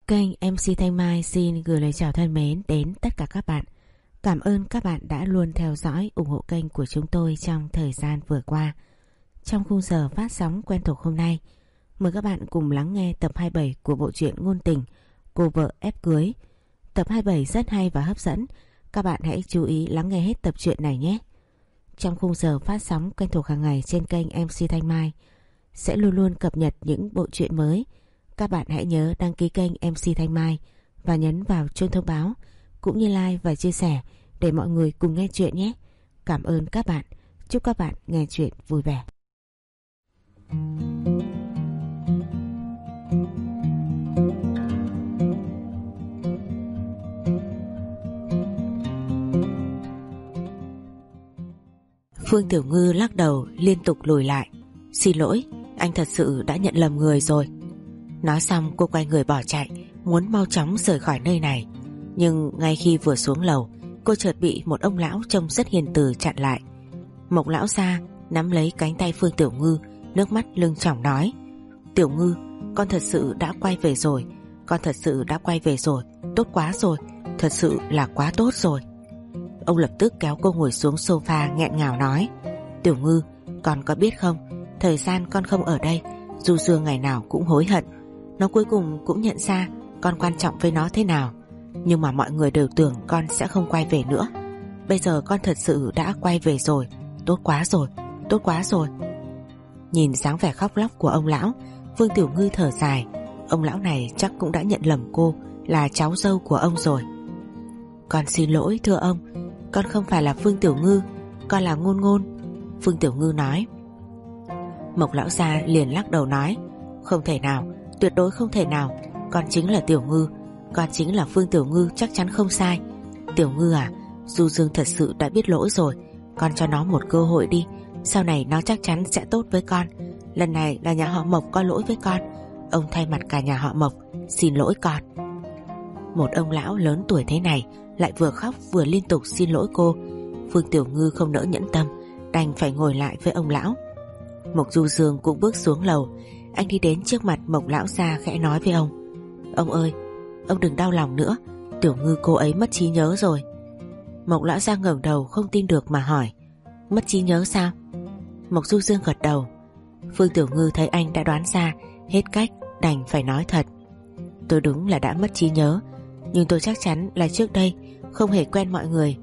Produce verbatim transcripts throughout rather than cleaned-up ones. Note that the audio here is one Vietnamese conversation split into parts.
Kênh em xê Thanh Mai xin gửi lời chào thân mến đến tất cả các bạn. Cảm ơn các bạn đã luôn theo dõi, ủng hộ kênh của chúng tôi trong thời gian vừa qua. Trong khung giờ phát sóng quen thuộc hôm nay, mời các bạn cùng lắng nghe tập hai mươi bảy của bộ truyện ngôn tình Cô vợ ép cưới. Tập hai mươi bảy rất hay và hấp dẫn, các bạn hãy chú ý lắng nghe hết tập truyện này nhé. Trong khung giờ phát sóng quen thuộc hàng ngày trên kênh em xê Thanh Mai sẽ luôn luôn cập nhật những bộ truyện mới. Các bạn hãy nhớ đăng ký kênh em xê Thanh Mai và nhấn vào chuông thông báo, cũng như like và chia sẻ để mọi người cùng nghe chuyện nhé. Cảm ơn các bạn. Chúc các bạn nghe chuyện vui vẻ. Phương Tiểu Ngư lắc đầu liên tục lùi lại. Xin lỗi, anh thật sự đã nhận lầm người rồi. Nói xong cô quay người bỏ chạy, muốn mau chóng rời khỏi nơi này. Nhưng ngay khi vừa xuống lầu, cô chợt bị một ông lão trông rất hiền từ chặn lại. Mộc lão ra nắm lấy cánh tay Phương Tiểu Ngư, nước mắt lưng tròng nói: Tiểu Ngư, con thật sự đã quay về rồi. Con thật sự đã quay về rồi. Tốt quá rồi, thật sự là quá tốt rồi. Ông lập tức kéo cô ngồi xuống sofa nghẹn ngào nói: Tiểu Ngư, con có biết không, thời gian con không ở đây, Du Dương ngày nào cũng hối hận. Nó cuối cùng cũng nhận ra con quan trọng với nó thế nào. Nhưng mà mọi người đều tưởng con sẽ không quay về nữa. Bây giờ con thật sự đã quay về rồi. Tốt quá rồi, tốt quá rồi. Nhìn dáng vẻ khóc lóc của ông lão, Phương Tiểu Ngư thở dài. Ông lão này chắc cũng đã nhận lầm cô là cháu dâu của ông rồi. Con xin lỗi thưa ông, con không phải là Phương Tiểu Ngư, con là Ngôn Ngôn. Phương Tiểu Ngư nói. Mộc lão gia liền lắc đầu nói: Không thể nào, tuyệt đối không thể nào. Con chính là Tiểu Ngư, con chính là Phương Tiểu Ngư, chắc chắn không sai. Tiểu Ngư à, Du Dương thật sự đã biết lỗi rồi. Con cho nó một cơ hội đi, sau này nó chắc chắn sẽ tốt với con. Lần này là nhà họ Mộc có lỗi với con. Ông thay mặt cả nhà họ Mộc xin lỗi con. Một ông lão lớn tuổi thế này lại vừa khóc vừa liên tục xin lỗi cô. Phương Tiểu Ngư không nỡ nhẫn tâm, đành phải ngồi lại với ông lão. Mộc Du Dương cũng bước xuống lầu. Anh đi đến trước mặt Mộc lão gia khẽ nói với ông: Ông ơi, ông đừng đau lòng nữa, Tiểu Ngư cô ấy mất trí nhớ rồi. Mộc lão gia ngẩng đầu không tin được mà hỏi: Mất trí nhớ sao? Mộc Du Dương gật đầu. Phương Tiểu Ngư thấy anh đã đoán ra, hết cách đành phải nói thật: Tôi đúng là đã mất trí nhớ, nhưng tôi chắc chắn là trước đây không hề quen mọi người.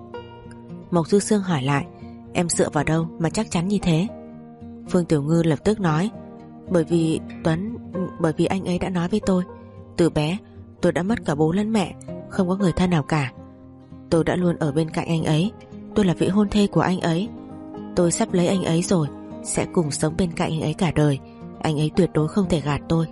Mộc Du Dương hỏi lại: Em dựa vào đâu mà chắc chắn như thế? Phương Tiểu Ngư lập tức nói: Bởi vì Tuấn, bởi vì anh ấy đã nói với tôi, từ bé tôi đã mất cả bố lẫn mẹ, không có người thân nào cả. Tôi đã luôn ở bên cạnh anh ấy, tôi là vị hôn thê của anh ấy. Tôi sắp lấy anh ấy rồi, sẽ cùng sống bên cạnh anh ấy cả đời. Anh ấy tuyệt đối không thể gạt tôi.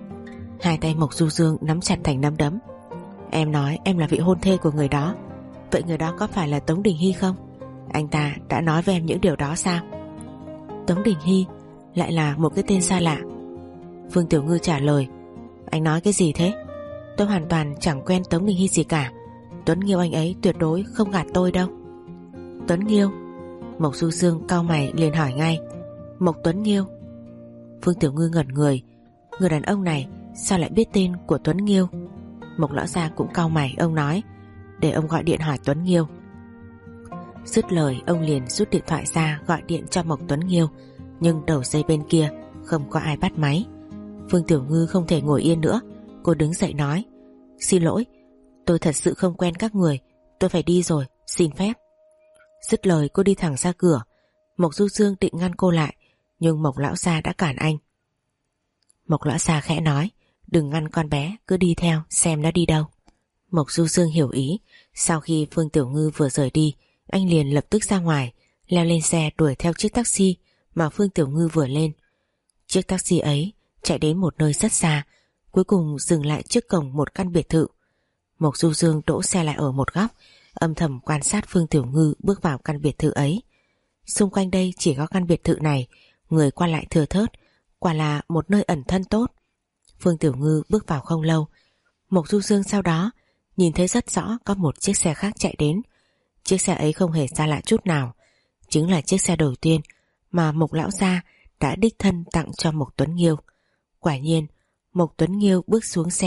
Hai tay Mộc Du Dương nắm chặt thành nắm đấm. Em nói em là vị hôn thê của người đó, vậy người đó có phải là Tống Đình Hy không? Anh ta đã nói với em những điều đó sao? Tống Đình Hy lại là một cái tên xa lạ. Phương Tiểu Ngư trả lời: Anh nói cái gì thế? Tôi hoàn toàn chẳng quen Tống Đình Hy gì cả. Tuấn Nghiêu anh ấy tuyệt đối không gạt tôi đâu. Tuấn Nghiêu? Mộc Du Dương cau mày liền hỏi ngay: Mộc Tuấn Nghiêu? Phương Tiểu Ngư ngẩn người. Người đàn ông này sao lại biết tên của Tuấn Nghiêu? Mộc lão gia cũng cau mày. Ông nói: Để ông gọi điện hỏi Tuấn Nghiêu. Dứt lời ông liền rút điện thoại ra gọi điện cho Mộc Tuấn Nghiêu. Nhưng đầu dây bên kia không có ai bắt máy. Phương Tiểu Ngư không thể ngồi yên nữa. Cô đứng dậy nói: Xin lỗi, tôi thật sự không quen các người, tôi phải đi rồi, xin phép. Dứt lời cô đi thẳng ra cửa. Mộc Du Dương định ngăn cô lại, nhưng Mộc lão gia đã cản anh. Mộc lão gia khẽ nói: Đừng ngăn con bé, cứ đi theo xem nó đi đâu. Mộc Du Dương hiểu ý. Sau khi Phương Tiểu Ngư vừa rời đi, anh liền lập tức ra ngoài, leo lên xe đuổi theo chiếc taxi mà Phương Tiểu Ngư vừa lên. Chiếc taxi ấy chạy đến một nơi rất xa, cuối cùng dừng lại trước cổng một căn biệt thự. Mộc Du Dương đỗ xe lại ở một góc, âm thầm quan sát Phương Tiểu Ngư bước vào căn biệt thự ấy. Xung quanh đây chỉ có căn biệt thự này, người qua lại thưa thớt, quả là một nơi ẩn thân tốt. Phương Tiểu Ngư bước vào không lâu, Mộc Du Dương sau đó nhìn thấy rất rõ có một chiếc xe khác chạy đến. Chiếc xe ấy không hề xa lạ chút nào, chính là chiếc xe đầu tiên mà Mộc lão gia đã đích thân tặng cho Mộc Tuấn Nghiêu. Quả nhiên, Mộc Tuấn Nghiêu bước xuống xe,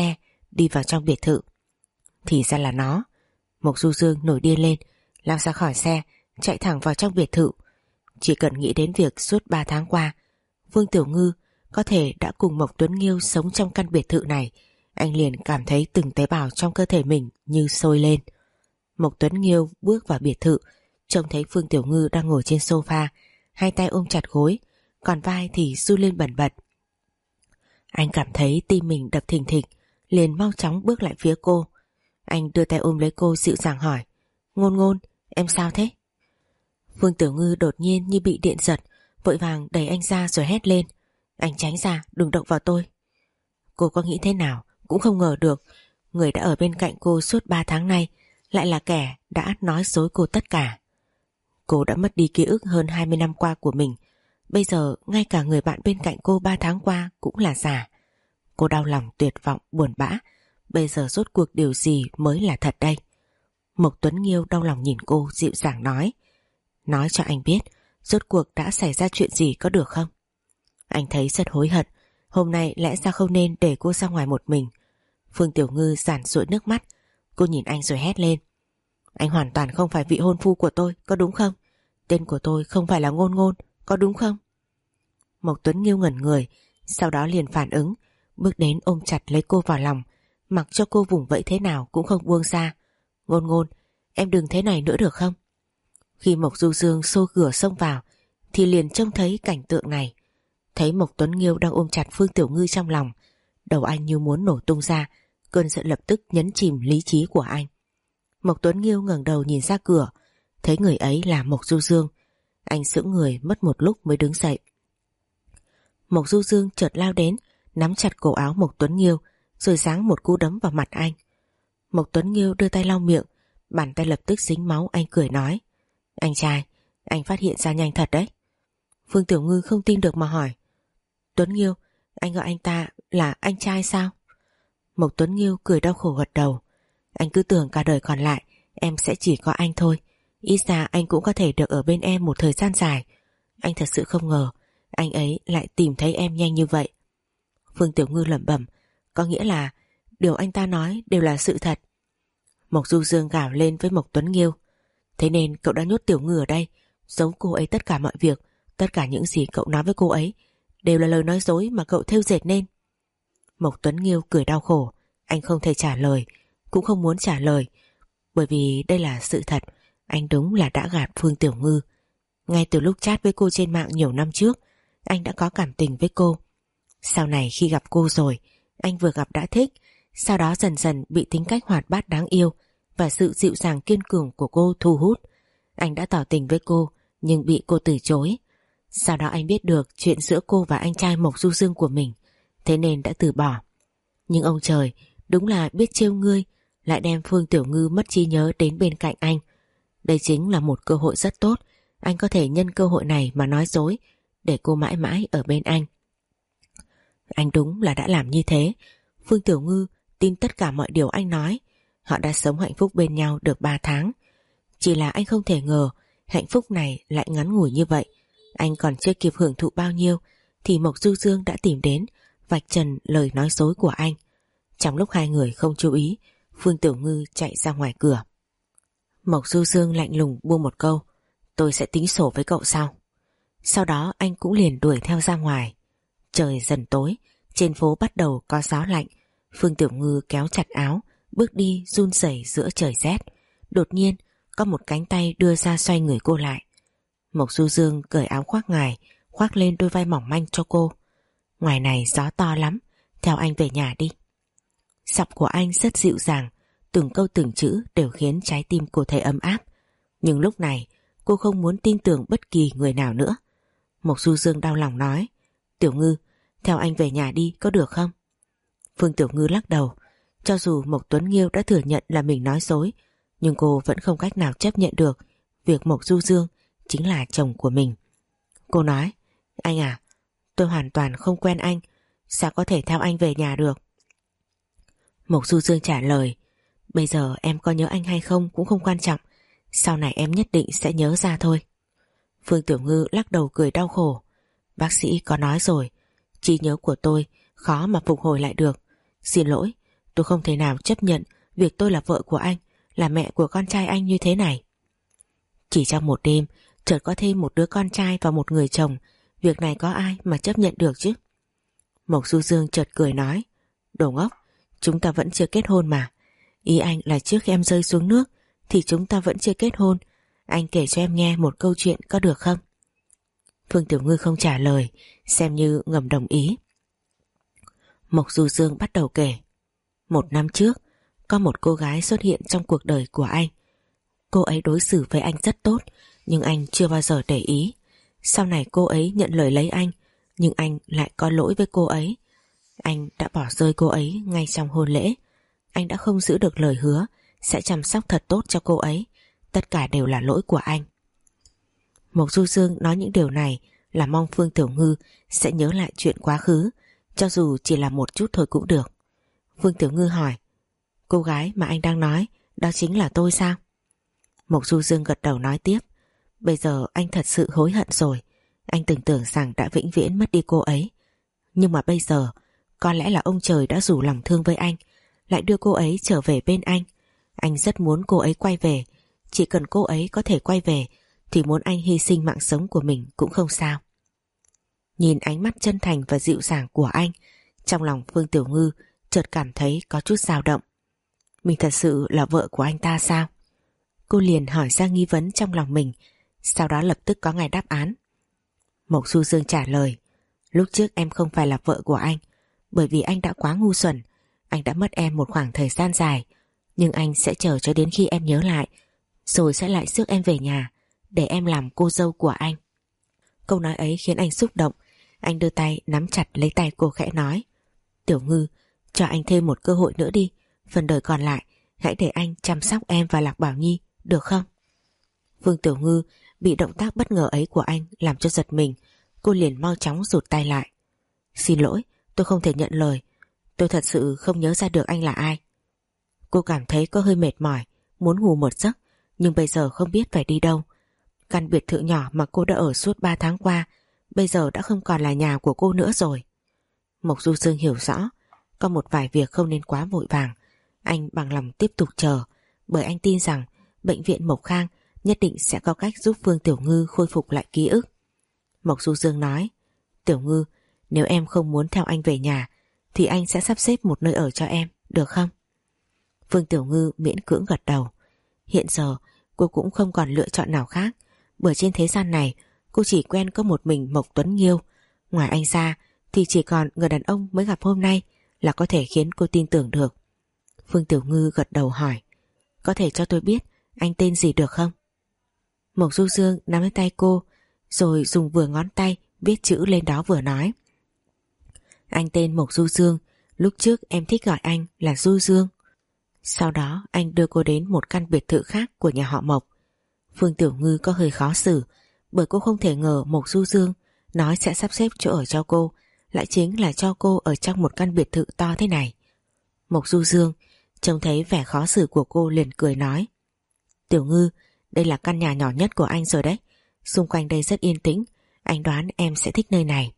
đi vào trong biệt thự. Thì ra là nó. Mộc Du Dương nổi điên lên, lao ra khỏi xe, chạy thẳng vào trong biệt thự. Chỉ cần nghĩ đến việc suốt ba tháng qua Vương Tiểu Ngư có thể đã cùng Mộc Tuấn Nghiêu sống trong căn biệt thự này, anh liền cảm thấy từng tế bào trong cơ thể mình như sôi lên. Mộc Tuấn Nghiêu bước vào biệt thự, trông thấy Vương Tiểu Ngư đang ngồi trên sofa, hai tay ôm chặt gối, còn vai thì run lên bần bật. Anh cảm thấy tim mình đập thình thịch, liền mau chóng bước lại phía cô. Anh đưa tay ôm lấy cô dịu dàng hỏi: Ngôn Ngôn, em sao thế? Vương Tiểu Ngư đột nhiên như bị điện giật, vội vàng đẩy anh ra rồi hét lên: Anh tránh ra, đừng động vào tôi. Cô có nghĩ thế nào cũng không ngờ được, người đã ở bên cạnh cô suốt ba tháng nay lại là kẻ đã nói dối cô tất cả. Cô đã mất đi ký ức hơn hai mươi năm qua của mình, bây giờ ngay cả người bạn bên cạnh cô ba tháng qua cũng là giả. Cô đau lòng, tuyệt vọng, buồn bã. Bây giờ rốt cuộc điều gì mới là thật đây? Mộc Tuấn Nghiêu đau lòng nhìn cô, dịu dàng nói: Nói cho anh biết rốt cuộc đã xảy ra chuyện gì có được không? Anh thấy rất hối hận, hôm nay lẽ ra không nên để cô ra ngoài một mình. Phương Tiểu Ngư giản rụi nước mắt. Cô nhìn anh rồi hét lên: Anh hoàn toàn không phải vị hôn phu của tôi, có đúng không? Tên của tôi không phải là Ngôn Ngôn, có đúng không? Mộc Tuấn Nghiêu ngẩn người, sau đó liền phản ứng, bước đến ôm chặt lấy cô vào lòng, mặc cho cô vùng vẫy thế nào cũng không buông ra. Ngôn Ngôn, em đừng thế này nữa được không? Khi Mộc Du Dương xô cửa xông vào thì liền trông thấy cảnh tượng này. Thấy Mộc Tuấn Nghiêu đang ôm chặt Phương Tiểu Ngư trong lòng, đầu anh như muốn nổ tung ra, cơn giận lập tức nhấn chìm lý trí của anh. Mộc Tuấn Nghiêu ngẩng đầu nhìn ra cửa, thấy người ấy là Mộc Du Dương. Anh sững người mất một lúc mới đứng dậy. Mộc Du Dương chợt lao đến, nắm chặt cổ áo Mộc Tuấn Nghiêu rồi giáng một cú đấm vào mặt anh. Mộc Tuấn Nghiêu đưa tay lau miệng, bàn tay lập tức dính máu. Anh cười nói: Anh trai, anh phát hiện ra nhanh thật đấy. Phương Tiểu Ngư không tin được mà hỏi: Tuấn Nghiêu, anh gọi anh ta là anh trai sao? Mộc Tuấn Nghiêu cười đau khổ gật đầu: Anh cứ tưởng cả đời còn lại em sẽ chỉ có anh thôi, ít ra anh cũng có thể được ở bên em một thời gian dài. Anh thật sự không ngờ anh ấy lại tìm thấy em nhanh như vậy. Phương Tiểu Ngư lẩm bẩm: Có nghĩa là điều anh ta nói đều là sự thật. Mộc Du Dương gào lên với Mộc Tuấn Nghiêu: Thế nên cậu đã nhốt Tiểu Ngư ở đây, giấu cô ấy tất cả mọi việc. Tất cả những gì cậu nói với cô ấy đều là lời nói dối mà cậu thêu dệt nên. Mộc Tuấn Nghiêu cười đau khổ. Anh không thể trả lời, cũng không muốn trả lời, bởi vì đây là sự thật. Anh đúng là đã gạt Phương Tiểu Ngư. Ngay từ lúc chat với cô trên mạng nhiều năm trước, anh đã có cảm tình với cô. Sau này khi gặp cô rồi, anh vừa gặp đã thích, sau đó dần dần bị tính cách hoạt bát đáng yêu và sự dịu dàng kiên cường của cô thu hút. Anh đã tỏ tình với cô nhưng bị cô từ chối. Sau đó anh biết được chuyện giữa cô và anh trai Mộc Du Dương của mình, thế nên đã từ bỏ. Nhưng ông trời đúng là biết trêu ngươi, lại đem Phương Tiểu Ngư mất trí nhớ đến bên cạnh anh. Đây chính là một cơ hội rất tốt. Anh có thể nhân cơ hội này mà nói dối, để cô mãi mãi ở bên anh. Anh đúng là đã làm như thế. Phương Tiểu Ngư tin tất cả mọi điều anh nói. Họ đã sống hạnh phúc bên nhau được ba tháng. Chỉ là anh không thể ngờ hạnh phúc này lại ngắn ngủi như vậy. Anh còn chưa kịp hưởng thụ bao nhiêu thì Mộc Du Dương đã tìm đến, vạch trần lời nói dối của anh. Trong lúc hai người không chú ý, Phương Tiểu Ngư chạy ra ngoài cửa. Mộc Du Dương lạnh lùng buông một câu: Tôi sẽ tính sổ với cậu sau. Sau đó anh cũng liền đuổi theo ra ngoài. Trời dần tối, trên phố bắt đầu có gió lạnh. Phương Tiểu Ngư kéo chặt áo, bước đi run rẩy giữa trời rét. Đột nhiên có một cánh tay đưa ra xoay người cô lại. Mộc Du Dương cởi áo khoác ngoài, khoác lên đôi vai mỏng manh cho cô. Ngoài này gió to lắm, theo anh về nhà đi. Giọng của anh rất dịu dàng, từng câu từng chữ đều khiến trái tim cô thấy ấm áp. Nhưng lúc này cô không muốn tin tưởng bất kỳ người nào nữa. Mộc Du Dương đau lòng nói: Tiểu Ngư, theo anh về nhà đi có được không? Phương Tiểu Ngư lắc đầu. Cho dù Mộc Tuấn Nghiêu đã thừa nhận là mình nói dối, nhưng cô vẫn không cách nào chấp nhận được việc Mộc Du Dương chính là chồng của mình. Cô nói: Anh à, tôi hoàn toàn không quen anh, sao có thể theo anh về nhà được? Mộc Du Dương trả lời: Bây giờ em có nhớ anh hay không cũng không quan trọng, sau này em nhất định sẽ nhớ ra thôi. Phương Tiểu Ngư lắc đầu cười đau khổ. Bác sĩ có nói rồi, trí nhớ của tôi khó mà phục hồi lại được. Xin lỗi, Tôi không thể nào chấp nhận việc tôi là vợ của anh, là mẹ của con trai anh như thế này. Chỉ trong một đêm chợt có thêm một đứa con trai và một người chồng, việc này có ai mà chấp nhận được chứ? Mộc Du Dương chợt cười nói, đồ ngốc, chúng ta vẫn chưa kết hôn mà. Ý anh là trước khi em rơi xuống nước thì chúng ta vẫn chưa kết hôn. Anh kể cho em nghe một câu chuyện có được không? Phương Tiểu Ngư không trả lời, xem như ngầm đồng ý. Mộc Du Dương bắt đầu kể. Một năm trước, có một cô gái xuất hiện trong cuộc đời của anh. Cô ấy đối xử với anh rất tốt, nhưng anh chưa bao giờ để ý. Sau này cô ấy nhận lời lấy anh, nhưng anh lại có lỗi với cô ấy. Anh đã bỏ rơi cô ấy ngay trong hôn lễ. Anh đã không giữ được lời hứa sẽ chăm sóc thật tốt cho cô ấy. Tất cả đều là lỗi của anh. Mộc Du Dương nói những điều này là mong Phương Tiểu Ngư sẽ nhớ lại chuyện quá khứ, cho dù chỉ là một chút thôi cũng được. Phương Tiểu Ngư hỏi, cô gái mà anh đang nói đó chính là tôi sao? Mộc Du Dương gật đầu nói tiếp, bây giờ anh thật sự hối hận rồi. Anh từng tưởng rằng đã vĩnh viễn mất đi cô ấy, nhưng mà bây giờ có lẽ là ông trời đã rủ lòng thương với anh, lại đưa cô ấy trở về bên anh. Anh rất muốn cô ấy quay về. Chỉ cần cô ấy có thể quay về thì muốn anh hy sinh mạng sống của mình cũng không sao. Nhìn ánh mắt chân thành và dịu dàng của anh, trong lòng Phương Tiểu Ngư chợt cảm thấy có chút dao động. Mình thật sự là vợ của anh ta sao? Cô liền hỏi ra nghi vấn trong lòng mình, sau đó lập tức có ngay đáp án. Mộc Du Dương trả lời, lúc trước em không phải là vợ của anh, bởi vì anh đã quá ngu xuẩn. Anh đã mất em một khoảng thời gian dài, nhưng anh sẽ chờ cho đến khi em nhớ lại, rồi sẽ lại rước em về nhà để em làm cô dâu của anh. Câu nói ấy khiến anh xúc động. Anh đưa tay nắm chặt lấy tay cô khẽ nói, Tiểu Ngư, cho anh thêm một cơ hội nữa đi. Phần đời còn lại hãy để anh chăm sóc em và Lạc Bảo Nhi, được không? Phương Tiểu Ngư bị động tác bất ngờ ấy của anh làm cho giật mình. Cô liền mau chóng rụt tay lại. Xin lỗi, tôi không thể nhận lời. Tôi thật sự không nhớ ra được anh là ai. Cô cảm thấy có hơi mệt mỏi, muốn ngủ một giấc, nhưng bây giờ không biết phải đi đâu. Căn biệt thự nhỏ mà cô đã ở suốt ba tháng qua bây giờ đã không còn là nhà của cô nữa rồi. Mộc Du Dương hiểu rõ có một vài việc không nên quá vội vàng. Anh bằng lòng tiếp tục chờ, bởi anh tin rằng bệnh viện Mộc Khang nhất định sẽ có cách giúp Phương Tiểu Ngư khôi phục lại ký ức. Mộc Du Dương nói, Tiểu Ngư, nếu em không muốn theo anh về nhà thì anh sẽ sắp xếp một nơi ở cho em, được không? Phương Tiểu Ngư miễn cưỡng gật đầu. Hiện giờ cô cũng không còn lựa chọn nào khác, bởi trên thế gian này cô chỉ quen có một mình Mộc Tuấn Nghiêu. Ngoài anh ra thì chỉ còn người đàn ông mới gặp hôm nay là có thể khiến cô tin tưởng được. Phương Tiểu Ngư gật đầu hỏi, có thể cho tôi biết anh tên gì được không? Mộc Du Dương nắm lấy tay cô, rồi dùng vừa ngón tay viết chữ lên đó vừa nói, anh tên Mộc Du Dương, lúc trước em thích gọi anh là Du Dương. Sau đó anh đưa cô đến một căn biệt thự khác của nhà họ Mộc. Phương Tiểu Ngư có hơi khó xử, bởi cô không thể ngờ Mộc Du Dương nói sẽ sắp xếp chỗ ở cho cô lại chính là cho cô ở trong một căn biệt thự to thế này. Mộc Du Dương trông thấy vẻ khó xử của cô liền cười nói, Tiểu Ngư, đây là căn nhà nhỏ nhất của anh rồi đấy. Xung quanh đây rất yên tĩnh, anh đoán em sẽ thích nơi này.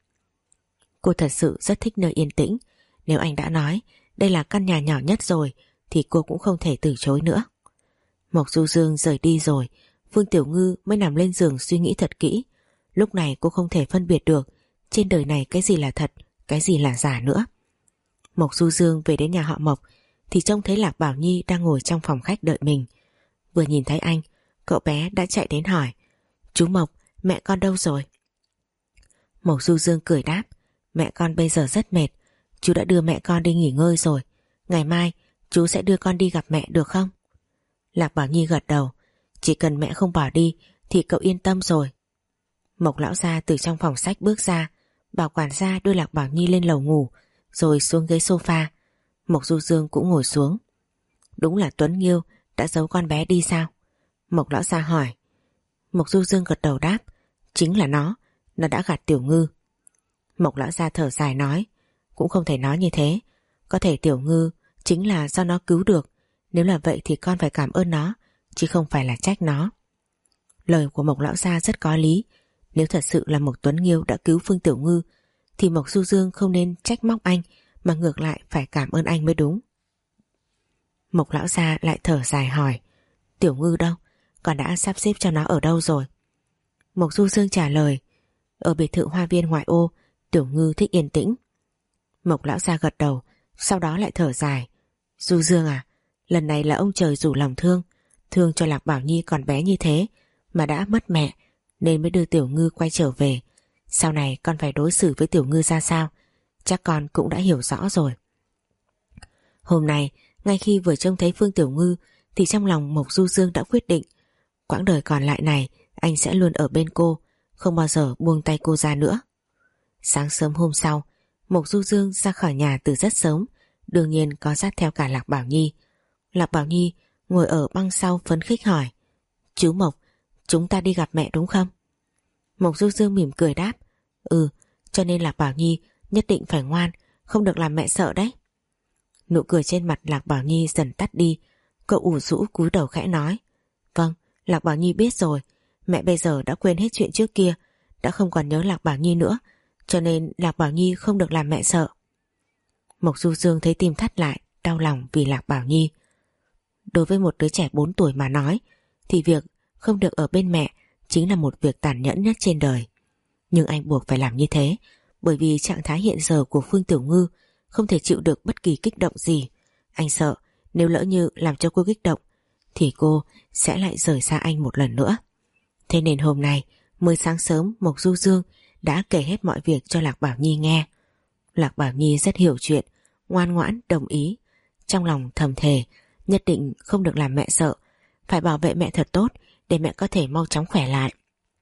Cô thật sự rất thích nơi yên tĩnh. Nếu anh đã nói đây là căn nhà nhỏ nhất rồi thì cô cũng không thể từ chối nữa. Mộc Du Dương rời đi rồi, Phương Tiểu Ngư mới nằm lên giường suy nghĩ thật kỹ. Lúc này cô không thể phân biệt được trên đời này cái gì là thật, cái gì là giả nữa. Mộc Du Dương về đến nhà họ Mộc thì trông thấy Lạc Bảo Nhi đang ngồi trong phòng khách đợi mình. Vừa nhìn thấy anh, cậu bé đã chạy đến hỏi, chú Mộc, mẹ con đâu rồi? Mộc Du Dương cười đáp, mẹ con bây giờ rất mệt, chú đã đưa mẹ con đi nghỉ ngơi rồi. Ngày mai chú sẽ đưa con đi gặp mẹ được không? Lạc Bảo Nhi gật đầu, chỉ cần mẹ không bỏ đi thì cậu yên tâm rồi. Mộc lão gia từ trong phòng sách bước ra, bảo quản gia đưa Lạc Bảo Nhi lên lầu ngủ, rồi xuống ghế sofa. Mộc Du Dương cũng ngồi xuống. Đúng là Tuấn Nghiêu đã giấu con bé đi sao? Mộc lão gia hỏi. Mộc Du Dương gật đầu đáp, chính là nó, nó đã gạt Tiểu Ngư. Mộc lão gia thở dài nói, cũng không thể nói như thế, có thể Tiểu Ngư chính là do nó cứu được, nếu là vậy thì con phải cảm ơn nó, chứ không phải là trách nó. Lời của Mộc lão gia rất có lý, nếu thật sự là Mộc Tuấn Nghiêu đã cứu Phương Tiểu Ngư thì Mộc Du Dương không nên trách móc anh, mà ngược lại phải cảm ơn anh mới đúng. Mộc lão gia lại thở dài hỏi: Tiểu Ngư đâu? Con đã sắp xếp cho nó ở đâu rồi? Mộc Du Dương trả lời: Ở biệt thự hoa viên ngoại ô, Tiểu Ngư thích yên tĩnh. Mộc lão gia gật đầu, sau đó lại thở dài: Du Dương à, lần này là ông trời rủ lòng thương, thương cho Lạc Bảo Nhi còn bé như thế mà đã mất mẹ, nên mới đưa Tiểu Ngư quay trở về. Sau này con phải đối xử với Tiểu Ngư ra sao, chắc con cũng đã hiểu rõ rồi. Hôm nay, ngay khi vừa trông thấy Phương Tiểu Ngư thì trong lòng Mộc Du Dương đã quyết định, quãng đời còn lại này anh sẽ luôn ở bên cô, không bao giờ buông tay cô ra nữa. Sáng sớm hôm sau, Mộc Du Dương ra khỏi nhà từ rất sớm, đương nhiên có dắt theo cả Lạc Bảo Nhi. Lạc Bảo Nhi ngồi ở băng sau phấn khích hỏi: Chú Mộc, chúng ta đi gặp mẹ đúng không? Mộc Du Dương mỉm cười đáp: Ừ, cho nên Lạc Bảo Nhi nhất định phải ngoan, không được làm mẹ sợ đấy. Nụ cười trên mặt Lạc Bảo Nhi dần tắt đi, cậu ủ rũ cúi đầu khẽ nói: Vâng, Lạc Bảo Nhi biết rồi, mẹ bây giờ đã quên hết chuyện trước kia, đã không còn nhớ Lạc Bảo Nhi nữa, cho nên Lạc Bảo Nhi không được làm mẹ sợ. Mộc Du Dương thấy tim thắt lại, đau lòng vì Lạc Bảo Nhi. Đối với một đứa trẻ bốn tuổi mà nói, thì việc không được ở bên mẹ chính là một việc tàn nhẫn nhất trên đời. Nhưng anh buộc phải làm như thế, bởi vì trạng thái hiện giờ của Phương Tiểu Ngư không thể chịu được bất kỳ kích động gì. Anh sợ nếu lỡ như làm cho cô kích động thì cô sẽ lại rời xa anh một lần nữa. Thế nên hôm nay mới sáng sớm Mộc Du Dương đã kể hết mọi việc cho Lạc Bảo Nhi nghe. Lạc Bảo Nhi rất hiểu chuyện, ngoan ngoãn đồng ý, trong lòng thầm thề nhất định không được làm mẹ sợ, phải bảo vệ mẹ thật tốt để mẹ có thể mau chóng khỏe lại.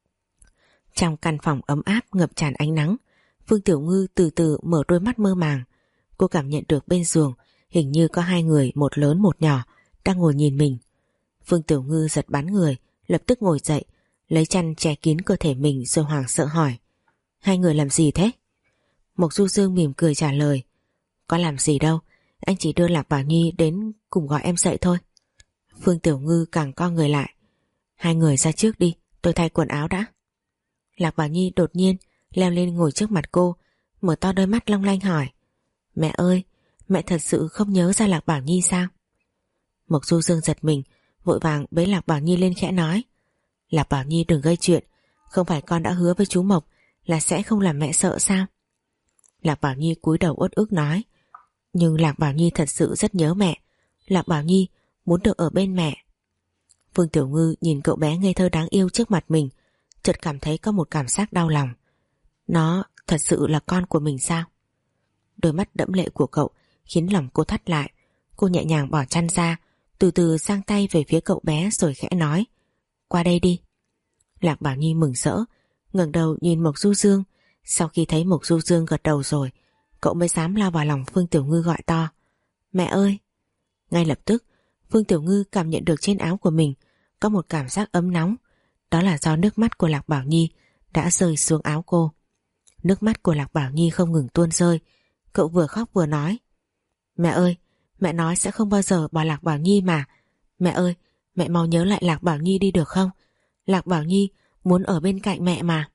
Trong căn phòng ấm áp ngập tràn ánh nắng, Phương Tiểu Ngư từ từ mở đôi mắt mơ màng. Cô cảm nhận được bên giường hình như có hai người, một lớn một nhỏ, đang ngồi nhìn mình. Phương Tiểu Ngư giật bắn người, lập tức ngồi dậy, lấy chăn che kín cơ thể mình rồi hoảng sợ hỏi: Hai người làm gì thế? Mộc Du Dương mỉm cười trả lời: Có làm gì đâu, anh chỉ đưa Lạc Bảo Nhi đến cùng gọi em dậy thôi. Phương Tiểu Ngư càng co người lại: Hai người ra trước đi, tôi thay quần áo đã. Lạc Bảo Nhi đột nhiên leo lên ngồi trước mặt cô, mở to đôi mắt long lanh hỏi: Mẹ ơi, mẹ thật sự không nhớ ra Lạc Bảo Nhi sao? Mộc Du Dương giật mình, vội vàng bế Lạc Bảo Nhi lên khẽ nói: Lạc Bảo Nhi đừng gây chuyện, không phải con đã hứa với chú Mộc là sẽ không làm mẹ sợ sao? Lạc Bảo Nhi cúi đầu uất ức nói: Nhưng Lạc Bảo Nhi thật sự rất nhớ mẹ, Lạc Bảo Nhi muốn được ở bên mẹ. Phương Tiểu Ngư nhìn cậu bé ngây thơ đáng yêu trước mặt mình, chợt cảm thấy có một cảm giác đau lòng. Nó thật sự là con của mình sao? Đôi mắt đẫm lệ của cậu khiến lòng cô thắt lại. Cô nhẹ nhàng bỏ chăn ra, từ từ giang tay về phía cậu bé rồi khẽ nói: Qua đây đi. Lạc Bảo Nhi mừng rỡ, ngẩng đầu nhìn Mộc Du Dương. Sau khi thấy Mộc Du Dương gật đầu rồi, cậu mới dám lao vào lòng Phương Tiểu Ngư gọi to: Mẹ ơi! Ngay lập tức Phương Tiểu Ngư cảm nhận được trên áo của mình có một cảm giác ấm nóng. Đó là do nước mắt của Lạc Bảo Nhi đã rơi xuống áo cô. Nước mắt của Lạc Bảo Nhi không ngừng tuôn rơi. Cậu vừa khóc vừa nói: Mẹ ơi, mẹ nói sẽ không bao giờ bỏ Lạc Bảo Nhi mà. Mẹ ơi, mẹ mau nhớ lại Lạc Bảo Nhi đi được không? Lạc Bảo Nhi muốn ở bên cạnh mẹ mà.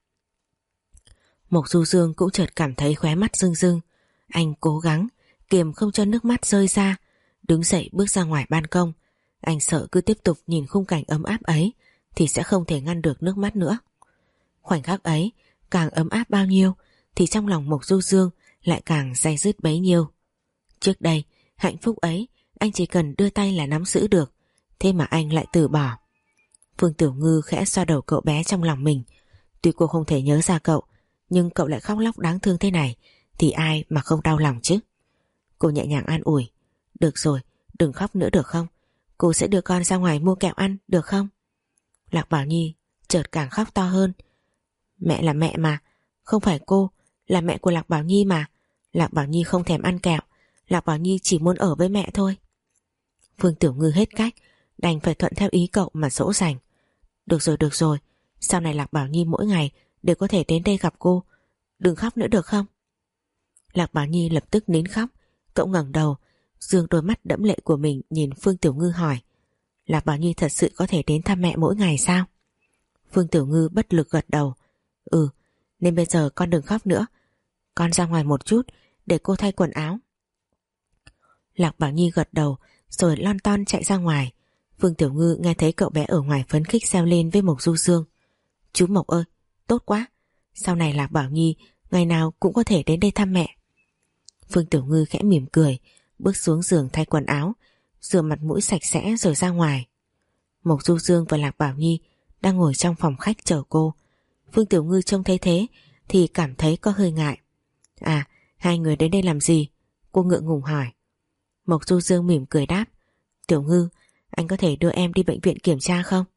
Mộc Du Dương cũng chợt cảm thấy khóe mắt rưng rưng. Anh cố gắng kiềm không cho nước mắt rơi ra, đứng dậy bước ra ngoài ban công. Anh sợ cứ tiếp tục nhìn khung cảnh ấm áp ấy thì sẽ không thể ngăn được nước mắt nữa. Khoảnh khắc ấy càng ấm áp bao nhiêu thì trong lòng Mộc Du Dương lại càng day dứt bấy nhiêu. Trước đây hạnh phúc ấy anh chỉ cần đưa tay là nắm giữ được, thế mà anh lại từ bỏ. Phương Tiểu Ngư khẽ xoa đầu cậu bé trong lòng mình. Tuy cô không thể nhớ ra cậu, nhưng cậu lại khóc lóc đáng thương thế này thì ai mà không đau lòng chứ. Cô nhẹ nhàng an ủi: Được rồi, đừng khóc nữa được không? Cô sẽ đưa con ra ngoài mua kẹo ăn được không? Lạc Bảo Nhi chợt càng khóc to hơn: Mẹ là mẹ mà, không phải cô, là mẹ của Lạc Bảo Nhi mà. Lạc Bảo Nhi không thèm ăn kẹo, Lạc Bảo Nhi chỉ muốn ở với mẹ thôi. Phương Tiểu Ngư hết cách, đành phải thuận theo ý cậu mà dỗ dành. Được rồi được rồi, sau này Lạc Bảo Nhi mỗi ngày đều có thể đến đây gặp cô, đừng khóc nữa được không? Lạc Bảo Nhi lập tức nín khóc. Cậu ngẩng đầu, dương đôi mắt đẫm lệ của mình nhìn Phương Tiểu Ngư hỏi: Lạc Bảo Nhi thật sự có thể đến thăm mẹ mỗi ngày sao? Phương Tiểu Ngư bất lực gật đầu: Ừ, nên bây giờ con đừng khóc nữa, con ra ngoài một chút để cô thay quần áo. Lạc Bảo Nhi gật đầu rồi lon ton chạy ra ngoài. Phương Tiểu Ngư nghe thấy cậu bé ở ngoài phấn khích reo lên với Mộc Du Dương. Chú Mộc ơi, tốt quá, sau này Lạc Bảo Nhi ngày nào cũng có thể đến đây thăm mẹ. Phương Tiểu Ngư khẽ mỉm cười, bước xuống giường thay quần áo, rửa mặt mũi sạch sẽ rồi ra ngoài. Mộc Du Dương và Lạc Bảo Nhi đang ngồi trong phòng khách chờ cô. Phương Tiểu Ngư trông thấy thế thì cảm thấy có hơi ngại. À, hai người đến đây làm gì? Cô ngượng ngùng hỏi. Mộc Du Dương mỉm cười đáp. Tiểu Ngư, anh có thể đưa em đi bệnh viện kiểm tra không?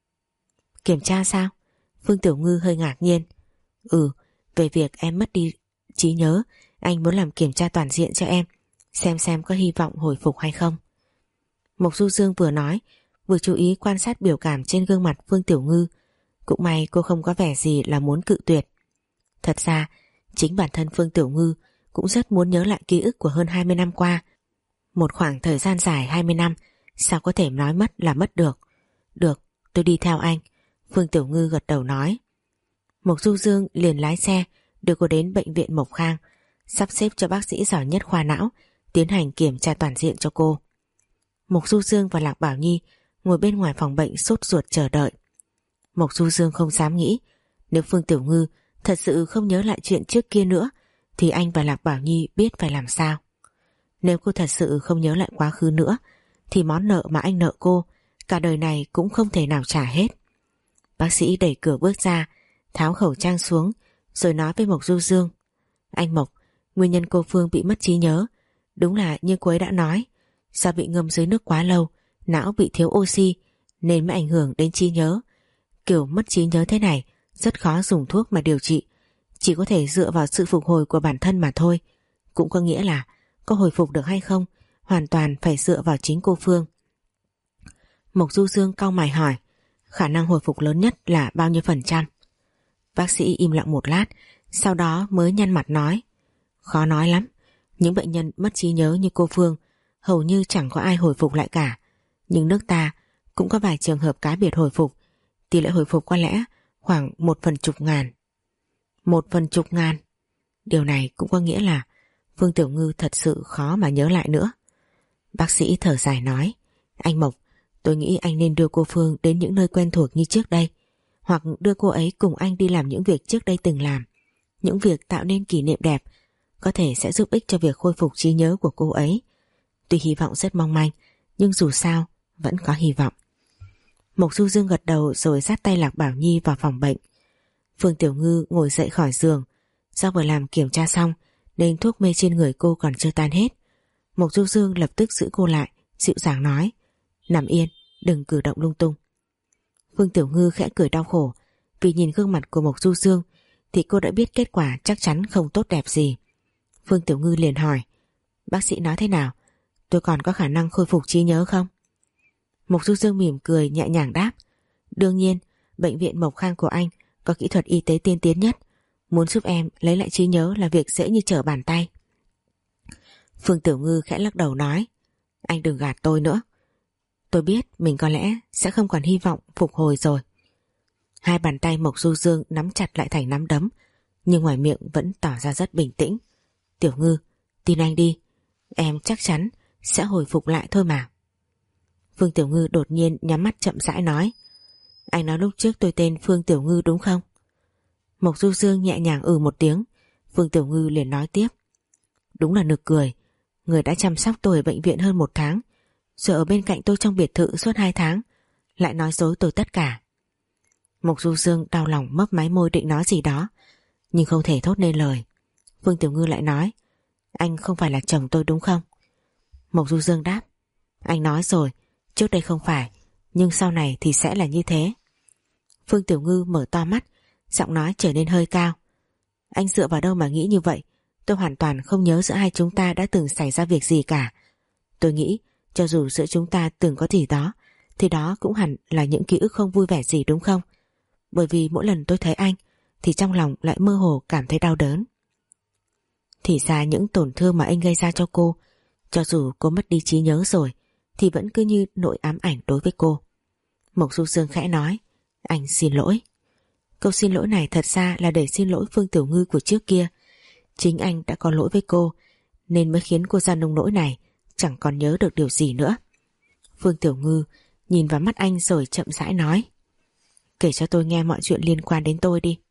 Kiểm tra sao? Phương Tiểu Ngư hơi ngạc nhiên. Ừ, về việc em mất đi trí nhớ, anh muốn làm kiểm tra toàn diện cho em, xem xem có hy vọng hồi phục hay không. Mộc Du Dương vừa nói vừa chú ý quan sát biểu cảm trên gương mặt Phương Tiểu Ngư. Cũng may cô không có vẻ gì là muốn cự tuyệt. Thật ra chính bản thân Phương Tiểu Ngư cũng rất muốn nhớ lại ký ức của hơn hai mươi năm qua. Một khoảng thời gian dài hai mươi năm, sao có thể nói mất là mất được. Được, tôi đi theo anh. Phương Tiểu Ngư gật đầu nói. Mộc Du Dương liền lái xe đưa cô đến bệnh viện Mộc Khang, sắp xếp cho bác sĩ giỏi nhất khoa não tiến hành kiểm tra toàn diện cho cô. Mộc Du Dương và Lạc Bảo Nhi ngồi bên ngoài phòng bệnh sốt ruột chờ đợi. Mộc Du Dương không dám nghĩ nếu Phương Tiểu Ngư thật sự không nhớ lại chuyện trước kia nữa thì anh và Lạc Bảo Nhi biết phải làm sao. Nếu cô thật sự không nhớ lại quá khứ nữa thì món nợ mà anh nợ cô cả đời này cũng không thể nào trả hết. Bác sĩ đẩy cửa bước ra, tháo khẩu trang xuống rồi nói với Mộc Du Dương. Anh Mộc, nguyên nhân cô Phương bị mất trí nhớ đúng là như cô ấy đã nói, do bị ngâm dưới nước quá lâu, não bị thiếu oxy nên mới ảnh hưởng đến trí nhớ. Kiểu mất trí nhớ thế này rất khó dùng thuốc mà điều trị, chỉ có thể dựa vào sự phục hồi của bản thân mà thôi. Cũng có nghĩa là có hồi phục được hay không hoàn toàn phải dựa vào chính cô Phương. Mộc Du Dương cau mày hỏi, khả năng hồi phục lớn nhất là bao nhiêu phần trăm? Bác sĩ im lặng một lát, sau đó mới nhăn mặt nói, khó nói lắm. Những bệnh nhân mất trí nhớ như cô Phương hầu như chẳng có ai hồi phục lại cả. Nhưng nước ta cũng có vài trường hợp cá biệt hồi phục, tỷ lệ hồi phục có lẽ khoảng một phần chục ngàn. Một phần chục ngàn? Điều này cũng có nghĩa là Phương Tiểu Ngư thật sự khó mà nhớ lại nữa. Bác sĩ thở dài nói, anh Mộc, tôi nghĩ anh nên đưa cô Phương đến những nơi quen thuộc như trước đây, hoặc đưa cô ấy cùng anh đi làm những việc trước đây từng làm, những việc tạo nên kỷ niệm đẹp, có thể sẽ giúp ích cho việc khôi phục trí nhớ của cô ấy. Tuy hy vọng rất mong manh, nhưng dù sao vẫn có hy vọng. Mộc Du Dương gật đầu rồi dắt tay Lạc Bảo Nhi vào phòng bệnh. Phương Tiểu Ngư ngồi dậy khỏi giường, do vừa làm kiểm tra xong nên thuốc mê trên người cô còn chưa tan hết. Mộc Du Dương lập tức giữ cô lại, dịu dàng nói, nằm yên, đừng cử động lung tung. Phương Tiểu Ngư khẽ cười đau khổ, vì nhìn gương mặt của Mộc Du Dương thì cô đã biết kết quả chắc chắn không tốt đẹp gì. Phương Tiểu Ngư liền hỏi, bác sĩ nói thế nào? Tôi còn có khả năng khôi phục trí nhớ không? Mộc Du Dương mỉm cười nhẹ nhàng đáp, đương nhiên, bệnh viện Mộc Khang của anh có kỹ thuật y tế tiên tiến nhất, muốn giúp em lấy lại trí nhớ là việc dễ như trở bàn tay. Phương Tiểu Ngư khẽ lắc đầu nói, anh đừng gạt tôi nữa. Tôi biết mình có lẽ sẽ không còn hy vọng phục hồi rồi. Hai bàn tay Mộc Du Dương nắm chặt lại thành nắm đấm, nhưng ngoài miệng vẫn tỏ ra rất bình tĩnh. Tiểu Ngư, tin anh đi, em chắc chắn sẽ hồi phục lại thôi mà. Phương Tiểu Ngư đột nhiên nhắm mắt chậm rãi nói, anh nói lúc trước tôi tên Phương Tiểu Ngư đúng không? Mộc Du Dương nhẹ nhàng ừ một tiếng. Phương Tiểu Ngư liền nói tiếp, đúng là nực cười, người đã chăm sóc tôi ở bệnh viện hơn một tháng, rồi ở bên cạnh tôi trong biệt thự suốt hai tháng, lại nói dối tôi tất cả. Mộc Du Dương đau lòng mấp máy môi định nói gì đó, nhưng không thể thốt nên lời. Phương Tiểu Ngư lại nói, anh không phải là chồng tôi đúng không? Mộc Du Dương đáp, anh nói rồi, trước đây không phải, nhưng sau này thì sẽ là như thế. Phương Tiểu Ngư mở to mắt, giọng nói trở nên hơi cao. Anh dựa vào đâu mà nghĩ như vậy? Tôi hoàn toàn không nhớ giữa hai chúng ta đã từng xảy ra việc gì cả. Tôi nghĩ cho dù giữa chúng ta từng có gì đó thì đó cũng hẳn là những ký ức không vui vẻ gì đúng không? Bởi vì mỗi lần tôi thấy anh thì trong lòng lại mơ hồ cảm thấy đau đớn. Thì ra những tổn thương mà anh gây ra cho cô, cho dù cô mất đi trí nhớ rồi thì vẫn cứ như nỗi ám ảnh đối với cô. Mộc Du Dương khẽ nói, anh xin lỗi. Câu xin lỗi này thật ra là để xin lỗi Phương Tiểu Ngư của trước kia. Chính anh đã có lỗi với cô nên mới khiến cô ra nông nỗi này, chẳng còn nhớ được điều gì nữa. Phương Tiểu Ngư nhìn vào mắt anh rồi chậm rãi nói: Kể cho tôi nghe mọi chuyện liên quan đến tôi đi.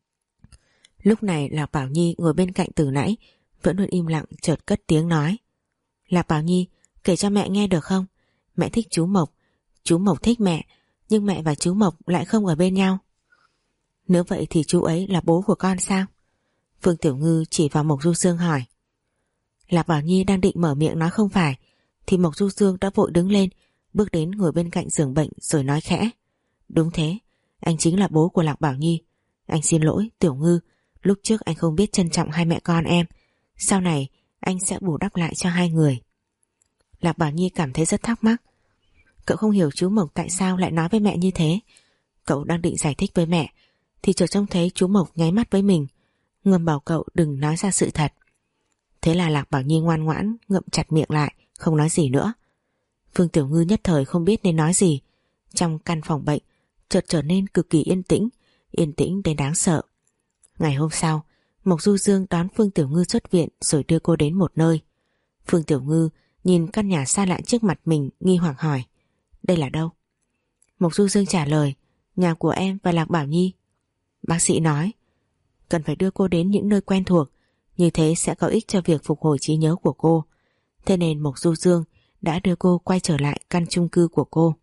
Lúc này Lạc Bảo Nhi ngồi bên cạnh từ nãy vẫn luôn im lặng, chợt cất tiếng nói: Lạc Bảo Nhi, kể cho mẹ nghe được không? Mẹ thích chú Mộc, chú Mộc thích mẹ, nhưng mẹ và chú Mộc lại không ở bên nhau. Nếu vậy thì chú ấy là bố của con sao? Phương Tiểu Ngư chỉ vào Mộc Du Dương hỏi. Lạc Bảo Nhi đang định mở miệng nói không phải thì Mộc Du Dương đã vội đứng lên, bước đến ngồi bên cạnh giường bệnh rồi nói khẽ: Đúng thế, anh chính là bố của Lạc Bảo Nhi. Anh xin lỗi Tiểu Ngư, lúc trước anh không biết trân trọng hai mẹ con em, sau này anh sẽ bù đắp lại cho hai người. Lạc Bảo Nhi cảm thấy rất thắc mắc. Cậu không hiểu chú Mộc tại sao lại nói với mẹ như thế. Cậu đang định giải thích với mẹ thì chợt trông thấy chú Mộc nháy mắt với mình, ngầm bảo cậu đừng nói ra sự thật. Thế là Lạc Bảo Nhi ngoan ngoãn ngậm chặt miệng lại, không nói gì nữa. Phương Tiểu Ngư nhất thời không biết nên nói gì. Trong căn phòng bệnh chợt trở nên cực kỳ yên tĩnh, yên tĩnh đến đáng sợ. Ngày hôm sau, Mộc Du Dương đón Phương Tiểu Ngư xuất viện rồi đưa cô đến một nơi. Phương Tiểu Ngư nhìn căn nhà xa lạ trước mặt mình, nghi hoặc hỏi: Đây là đâu? Mộc Du Dương trả lời: Nhà của em và Lạc Bảo Nhi. Bác sĩ nói cần phải đưa cô đến những nơi quen thuộc, như thế sẽ có ích cho việc phục hồi trí nhớ của cô. Thế nên Mộc Du Dương đã đưa cô quay trở lại căn chung cư của cô.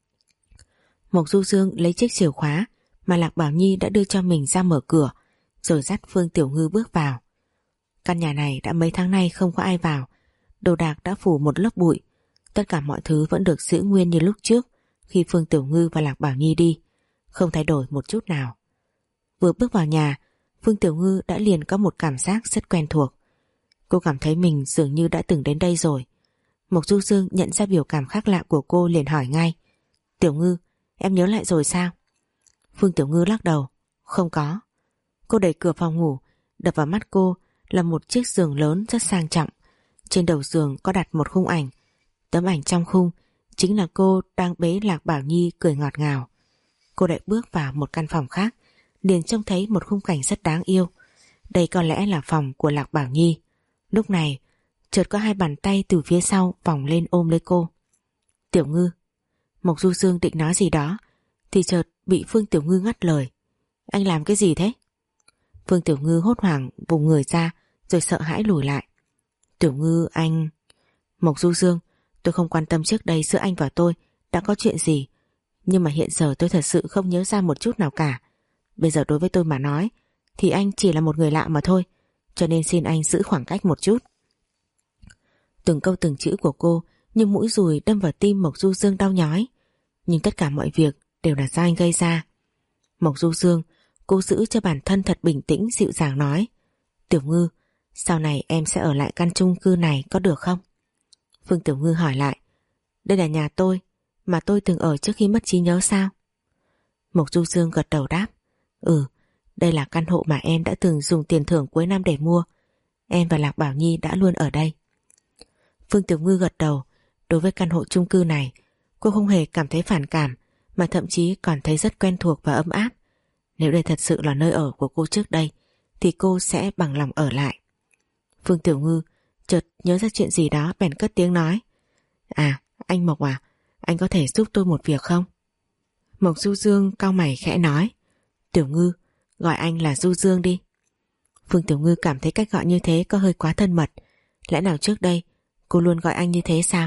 Mộc Du Dương lấy chiếc chìa khóa mà Lạc Bảo Nhi đã đưa cho mình ra mở cửa, rồi dắt Phương Tiểu Ngư bước vào. Căn nhà này đã mấy tháng nay không có ai vào, đồ đạc đã phủ một lớp bụi, tất cả mọi thứ vẫn được giữ nguyên như lúc trước khi Phương Tiểu Ngư và Lạc Bảo Nhi đi, không thay đổi một chút nào. Vừa bước vào nhà, Phương Tiểu Ngư đã liền có một cảm giác rất quen thuộc. Cô cảm thấy mình dường như đã từng đến đây rồi. Mộc Du Dương nhận ra biểu cảm khác lạ của cô liền hỏi ngay: Tiểu Ngư, em nhớ lại rồi sao? Phương Tiểu Ngư lắc đầu: Không có. Cô đẩy cửa phòng ngủ, đập vào mắt cô là một chiếc giường lớn rất sang trọng. Trên đầu giường có đặt một khung ảnh. Tấm ảnh trong khung chính là cô đang bế Lạc Bảo Nhi cười ngọt ngào. Cô lại bước vào một căn phòng khác, liền trông thấy một khung cảnh rất đáng yêu. Đây có lẽ là phòng của Lạc Bảo Nhi. Lúc này chợt có hai bàn tay từ phía sau vòng lên ôm lấy cô. Tiểu Ngư. Mộc Du Dương định nói gì đó thì chợt bị Phương Tiểu Ngư ngắt lời. Anh làm cái gì thế? Phương Tiểu Ngư hốt hoảng vùng người ra rồi sợ hãi lùi lại. Tiểu Ngư, anh... Mộc Du Dương, tôi không quan tâm trước đây giữa anh và tôi đã có chuyện gì, nhưng mà hiện giờ tôi thật sự không nhớ ra một chút nào cả. Bây giờ đối với tôi mà nói thì anh chỉ là một người lạ mà thôi, cho nên xin anh giữ khoảng cách một chút. Từng câu từng chữ của cô như mũi dùi đâm vào tim Mộc Du Dương đau nhói. Nhưng tất cả mọi việc đều là do anh gây ra. Mộc Du Dương, cô giữ cho bản thân thật bình tĩnh, dịu dàng nói: Tiểu Ngư, sau này em sẽ ở lại căn chung cư này có được không? Phương Tiểu Ngư hỏi lại: Đây là nhà tôi, mà tôi từng ở trước khi mất trí nhớ sao? Mộc Du Dương gật đầu đáp: Ừ, đây là căn hộ mà em đã từng dùng tiền thưởng cuối năm để mua. Em và Lạc Bảo Nhi đã luôn ở đây. Phương Tiểu Ngư gật đầu. Đối với căn hộ chung cư này, cô không hề cảm thấy phản cảm, mà thậm chí còn thấy rất quen thuộc và ấm áp. Nếu đây thật sự là nơi ở của cô trước đây thì cô sẽ bằng lòng ở lại. Phương Tiểu Ngư chợt nhớ ra chuyện gì đó bèn cất tiếng nói: À, anh Mộc à, anh có thể giúp tôi một việc không? Mộc Du Dương cau mày khẽ nói: Tiểu Ngư, gọi anh là Du Dương đi. Phương Tiểu Ngư cảm thấy cách gọi như thế có hơi quá thân mật. Lẽ nào trước đây cô luôn gọi anh như thế sao?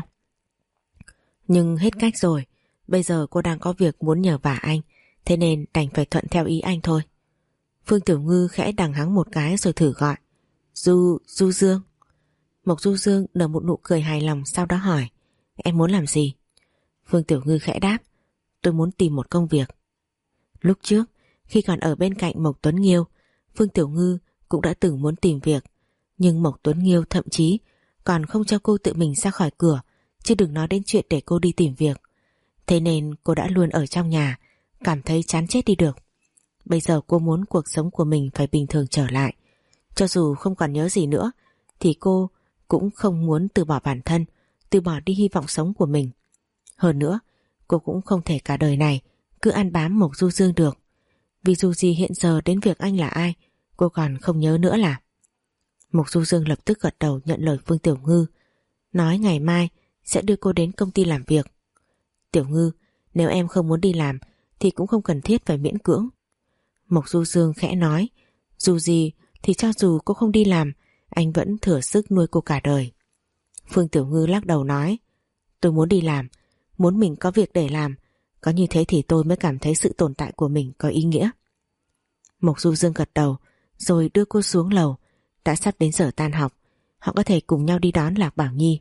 Nhưng hết cách rồi, bây giờ cô đang có việc muốn nhờ vả anh, thế nên đành phải thuận theo ý anh thôi. Phương Tiểu Ngư khẽ đằng hắng một cái rồi thử gọi: Du, Du Dương. Mộc Du Dương nở một nụ cười hài lòng, sau đó hỏi: Em muốn làm gì? Phương Tiểu Ngư khẽ đáp: Tôi muốn tìm một công việc. Lúc trước, khi còn ở bên cạnh Mộc Tuấn Nghiêu, Phương Tiểu Ngư cũng đã từng muốn tìm việc, nhưng Mộc Tuấn Nghiêu thậm chí còn không cho cô tự mình ra khỏi cửa, chứ đừng nói đến chuyện để cô đi tìm việc. Thế nên cô đã luôn ở trong nhà, cảm thấy chán chết đi được. Bây giờ cô muốn cuộc sống của mình phải bình thường trở lại. Cho dù không còn nhớ gì nữa thì cô cũng không muốn từ bỏ bản thân, từ bỏ đi hy vọng sống của mình. Hơn nữa, cô cũng không thể cả đời này cứ ăn bám Mộc Du Dương được. Vì dù gì hiện giờ đến việc anh là ai, cô còn không nhớ nữa là. Mộc Du Dương lập tức gật đầu nhận lời Phương Tiểu Ngư. nói ngày mai sẽ đưa cô đến công ty làm việc. Tiểu Ngư, nếu em không muốn đi làm thì cũng không cần thiết phải miễn cưỡng. Mộc Du Dương khẽ nói, dù gì thì cho dù cô không đi làm, anh vẫn thừa sức nuôi cô cả đời. Phương Tiểu Ngư lắc đầu nói, tôi muốn đi làm, muốn mình có việc để làm, có như thế thì tôi mới cảm thấy sự tồn tại của mình có ý nghĩa. Mộc Du Dương gật đầu rồi đưa cô xuống lầu. Đã sắp đến giờ tan học, họ có thể cùng nhau đi đón Lạc Bảo Nhi.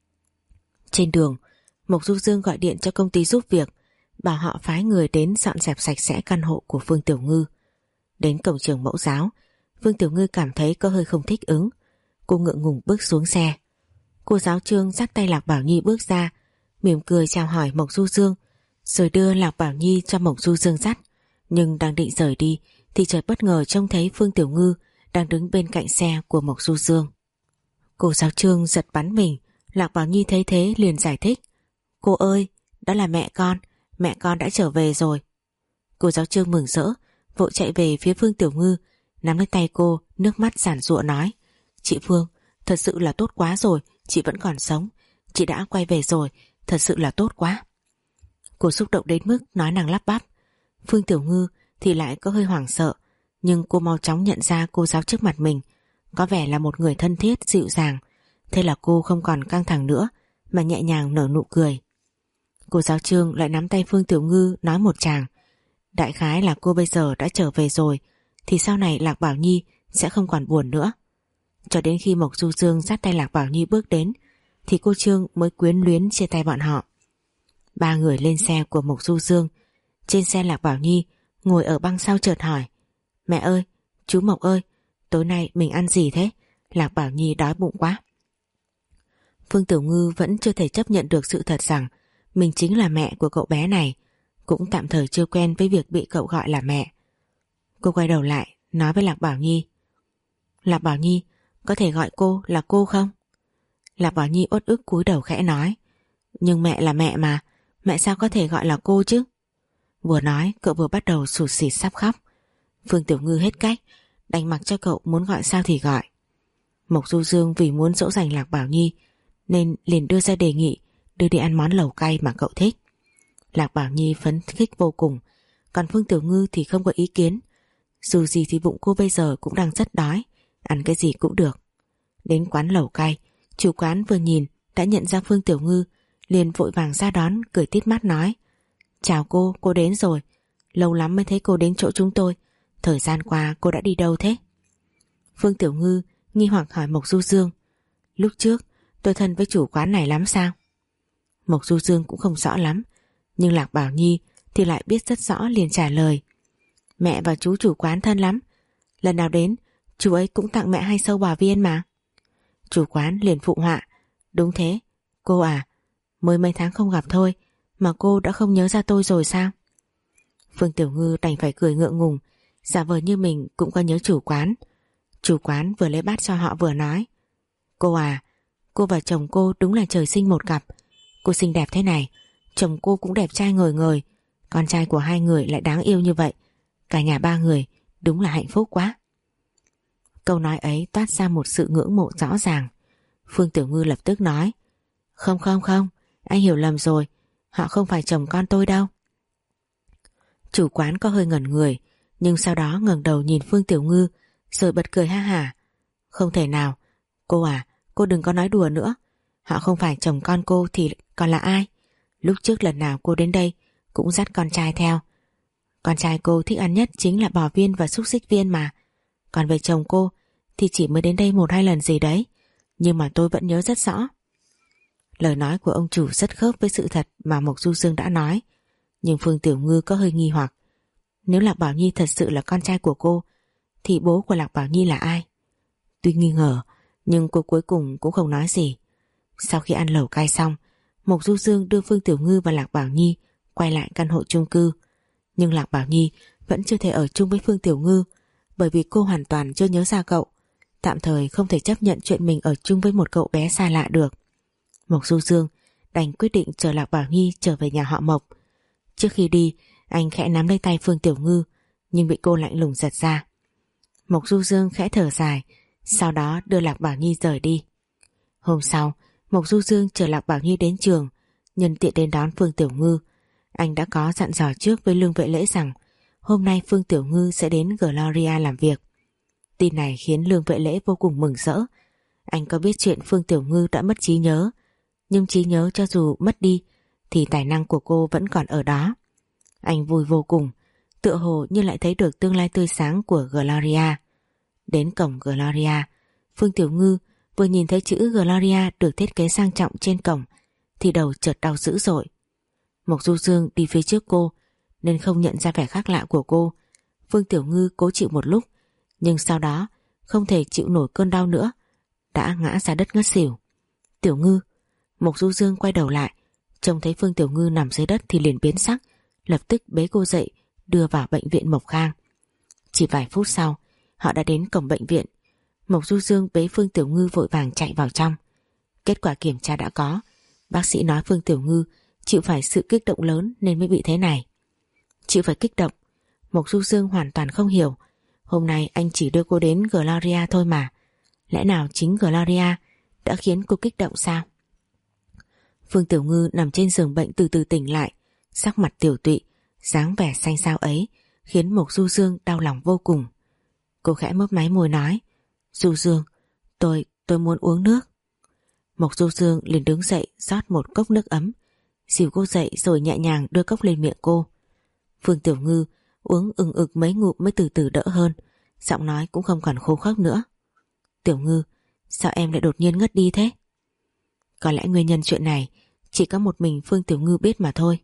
Trên đường, Mộc Du Dương gọi điện cho công ty giúp việc, bảo họ phái người đến dọn dẹp sạch sẽ căn hộ của Phương Tiểu Ngư. Đến cổng trường mẫu giáo, Phương Tiểu Ngư cảm thấy có hơi không thích ứng. Cô ngượng ngùng bước xuống xe. Cô giáo Trương dắt tay Lạc Bảo Nhi bước ra, mỉm cười chào hỏi Mộc Du Dương, rồi đưa Lạc Bảo Nhi cho Mộc Du Dương dắt. Nhưng đang định rời đi thì chợt bất ngờ trông thấy Phương Tiểu Ngư đang đứng bên cạnh xe của Mộc Du Dương. Cô giáo Trương giật bắn mình. Lạc Bảo Nhi thấy thế liền giải thích, cô ơi, đó là mẹ con, mẹ con đã trở về rồi. Cô giáo Trương mừng rỡ, vội chạy về phía Phương Tiểu Ngư, nắm lấy tay cô, nước mắt giản giụa nói, chị Phương, thật sự là tốt quá rồi, chị vẫn còn sống, chị đã quay về rồi, thật sự là tốt quá. Cô xúc động đến mức nói năng lắp bắp. Phương Tiểu Ngư thì lại có hơi hoảng sợ, nhưng cô mau chóng nhận ra cô giáo trước mặt mình có vẻ là một người thân thiết, dịu dàng. Thế là cô không còn căng thẳng nữa mà nhẹ nhàng nở nụ cười. Cô giáo Trương lại nắm tay Phương Tiểu Ngư nói một tràng, đại khái là cô bây giờ đã trở về rồi thì sau này Lạc Bảo Nhi sẽ không còn buồn nữa. Cho đến khi Mộc Du Dương dắt tay Lạc Bảo Nhi bước đến thì cô Trương mới quyến luyến chia tay bọn họ. Ba người lên xe của Mộc Du Dương. Trên xe Lạc Bảo Nhi ngồi ở băng sau chợt hỏi, mẹ ơi, chú Mộc ơi, tối nay mình ăn gì thế? Lạc Bảo Nhi đói bụng quá. Phương Tiểu Ngư vẫn chưa thể chấp nhận được sự thật rằng mình chính là mẹ của cậu bé này, cũng tạm thời chưa quen với việc bị cậu gọi là mẹ. Cô quay đầu lại nói với Lạc Bảo Nhi, Lạc Bảo Nhi, có thể gọi cô là cô không? Lạc Bảo Nhi uất ức cúi đầu khẽ nói, nhưng mẹ là mẹ mà, mẹ sao có thể gọi là cô chứ? Vừa nói cậu vừa bắt đầu sụt sịt sắp khóc. Phương Tiểu Ngư hết cách, đành mặc cho cậu muốn gọi sao thì gọi. Mộc Du Dương vì muốn dỗ dành Lạc Bảo Nhi nên liền đưa ra đề nghị đưa đi ăn món lẩu cay mà cậu thích. Lạc Bảo Nhi phấn khích vô cùng, còn Phương Tiểu Ngư thì không có ý kiến. Dù gì thì bụng cô bây giờ cũng đang rất đói, ăn cái gì cũng được. Đến quán lẩu cay, chủ quán vừa nhìn đã nhận ra Phương Tiểu Ngư, liền vội vàng ra đón, cười tít mắt nói, chào cô, cô đến rồi, lâu lắm mới thấy cô đến chỗ chúng tôi, thời gian qua cô đã đi đâu thế? Phương Tiểu Ngư nghi hoặc hỏi Mộc Du Dương, lúc trước tôi thân với chủ quán này lắm sao? Mộc Du Dương cũng không rõ lắm, nhưng Lạc Bảo Nhi thì lại biết rất rõ, liền trả lời, mẹ và chú chủ quán thân lắm, lần nào đến chú ấy cũng tặng mẹ hai sâu bò viên mà. Chủ quán liền phụ họa, đúng thế, cô à, mới mấy tháng không gặp thôi mà cô đã không nhớ ra tôi rồi sao? Phương Tiểu Ngư đành phải cười ngượng ngùng, giả vờ như mình cũng có nhớ chủ quán. Chủ quán vừa lấy bát cho họ vừa nói, cô à, cô và chồng cô đúng là trời sinh một cặp, cô xinh đẹp thế này, chồng cô cũng đẹp trai ngời ngời, con trai của hai người lại đáng yêu như vậy, cả nhà ba người đúng là hạnh phúc quá. Câu nói ấy toát ra một sự ngưỡng mộ rõ ràng. Phương Tiểu Ngư lập tức nói, không không không, anh hiểu lầm rồi, họ không phải chồng con tôi đâu. Chủ quán có hơi ngẩn người, nhưng sau đó ngẩng đầu nhìn Phương Tiểu Ngư rồi bật cười ha hả, không thể nào, cô à, cô đừng có nói đùa nữa, họ không phải chồng con cô thì còn là ai? Lúc trước lần nào cô đến đây cũng dắt con trai theo, con trai cô thích ăn nhất chính là bò viên và xúc xích viên mà, còn về chồng cô thì chỉ mới đến đây một hai lần gì đấy, nhưng mà tôi vẫn nhớ rất rõ. Lời nói của ông chủ rất khớp với sự thật mà Mộc Du Dương đã nói, nhưng Phương Tiểu Ngư có hơi nghi hoặc, nếu Lạc Bảo Nhi thật sự là con trai của cô thì bố của Lạc Bảo Nhi là ai? Tuy nghi ngờ nhưng cô cuối cùng cũng không nói gì. Sau khi ăn lẩu cay xong, Mộc Du Dương đưa Phương Tiểu Ngư và Lạc Bảo Nhi quay lại căn hộ chung cư, nhưng Lạc Bảo Nhi vẫn chưa thể ở chung với Phương Tiểu Ngư, bởi vì cô hoàn toàn chưa nhớ ra cậu, tạm thời không thể chấp nhận chuyện mình ở chung với một cậu bé xa lạ được. Mộc Du Dương đành quyết định chờ Lạc Bảo Nhi trở về nhà họ Mộc. Trước khi đi, anh khẽ nắm lấy tay Phương Tiểu Ngư, nhưng bị cô lạnh lùng giật ra. Mộc Du Dương khẽ thở dài, sau đó đưa Lạc Bảo Nhi rời đi. Hôm sau, Mộc Du Dương chờ Lạc Bảo Nhi đến trường, nhân tiện đến đón Phương Tiểu Ngư. Anh đã có dặn dò trước với Lương Vệ Lễ rằng hôm nay Phương Tiểu Ngư sẽ đến Gloria làm việc. Tin này khiến Lương Vệ Lễ vô cùng mừng rỡ. Anh có biết chuyện Phương Tiểu Ngư đã mất trí nhớ, nhưng trí nhớ cho dù mất đi thì tài năng của cô vẫn còn ở đó. Anh vui vô cùng, tựa hồ như lại thấy được tương lai tươi sáng của Gloria. Đến cổng Gloria, Phương Tiểu Ngư vừa nhìn thấy chữ Gloria được thiết kế sang trọng trên cổng thì đầu chợt đau dữ dội. Mộc Du Dương đi phía trước cô nên không nhận ra vẻ khác lạ của cô. Phương Tiểu Ngư cố chịu một lúc, nhưng sau đó không thể chịu nổi cơn đau nữa, đã ngã ra đất ngất xỉu. Tiểu Ngư. Mộc Du Dương quay đầu lại, trông thấy Phương Tiểu Ngư nằm dưới đất thì liền biến sắc, lập tức bế cô dậy đưa vào bệnh viện Mộc Khang. Chỉ vài phút sau họ đã đến cổng bệnh viện. Mộc Du Dương bế Phương Tiểu Ngư vội vàng chạy vào trong. Kết quả kiểm tra đã có. Bác sĩ nói Phương Tiểu Ngư chịu phải sự kích động lớn nên mới bị thế này. Chịu phải kích động? Mộc Du Dương hoàn toàn không hiểu. Hôm nay anh chỉ đưa cô đến Gloria thôi mà. Lẽ nào chính Gloria đã khiến cô kích động sao? Phương Tiểu Ngư nằm trên giường bệnh từ từ tỉnh lại, sắc mặt tiểu tụy, dáng vẻ xanh xao ấy khiến Mộc Du Dương đau lòng vô cùng. Cô khẽ mấp máy môi nói: Du Dương, tôi, tôi muốn uống nước. Mộc Du Dương liền đứng dậy rót một cốc nước ấm, dìu cô dậy rồi nhẹ nhàng đưa cốc lên miệng cô. Phương Tiểu Ngư uống ừng ực mấy ngụm mới từ từ đỡ hơn, giọng nói cũng không còn khô khốc nữa. Tiểu Ngư, sao em lại đột nhiên ngất đi thế? Có lẽ nguyên nhân chuyện này chỉ có một mình Phương Tiểu Ngư biết mà thôi.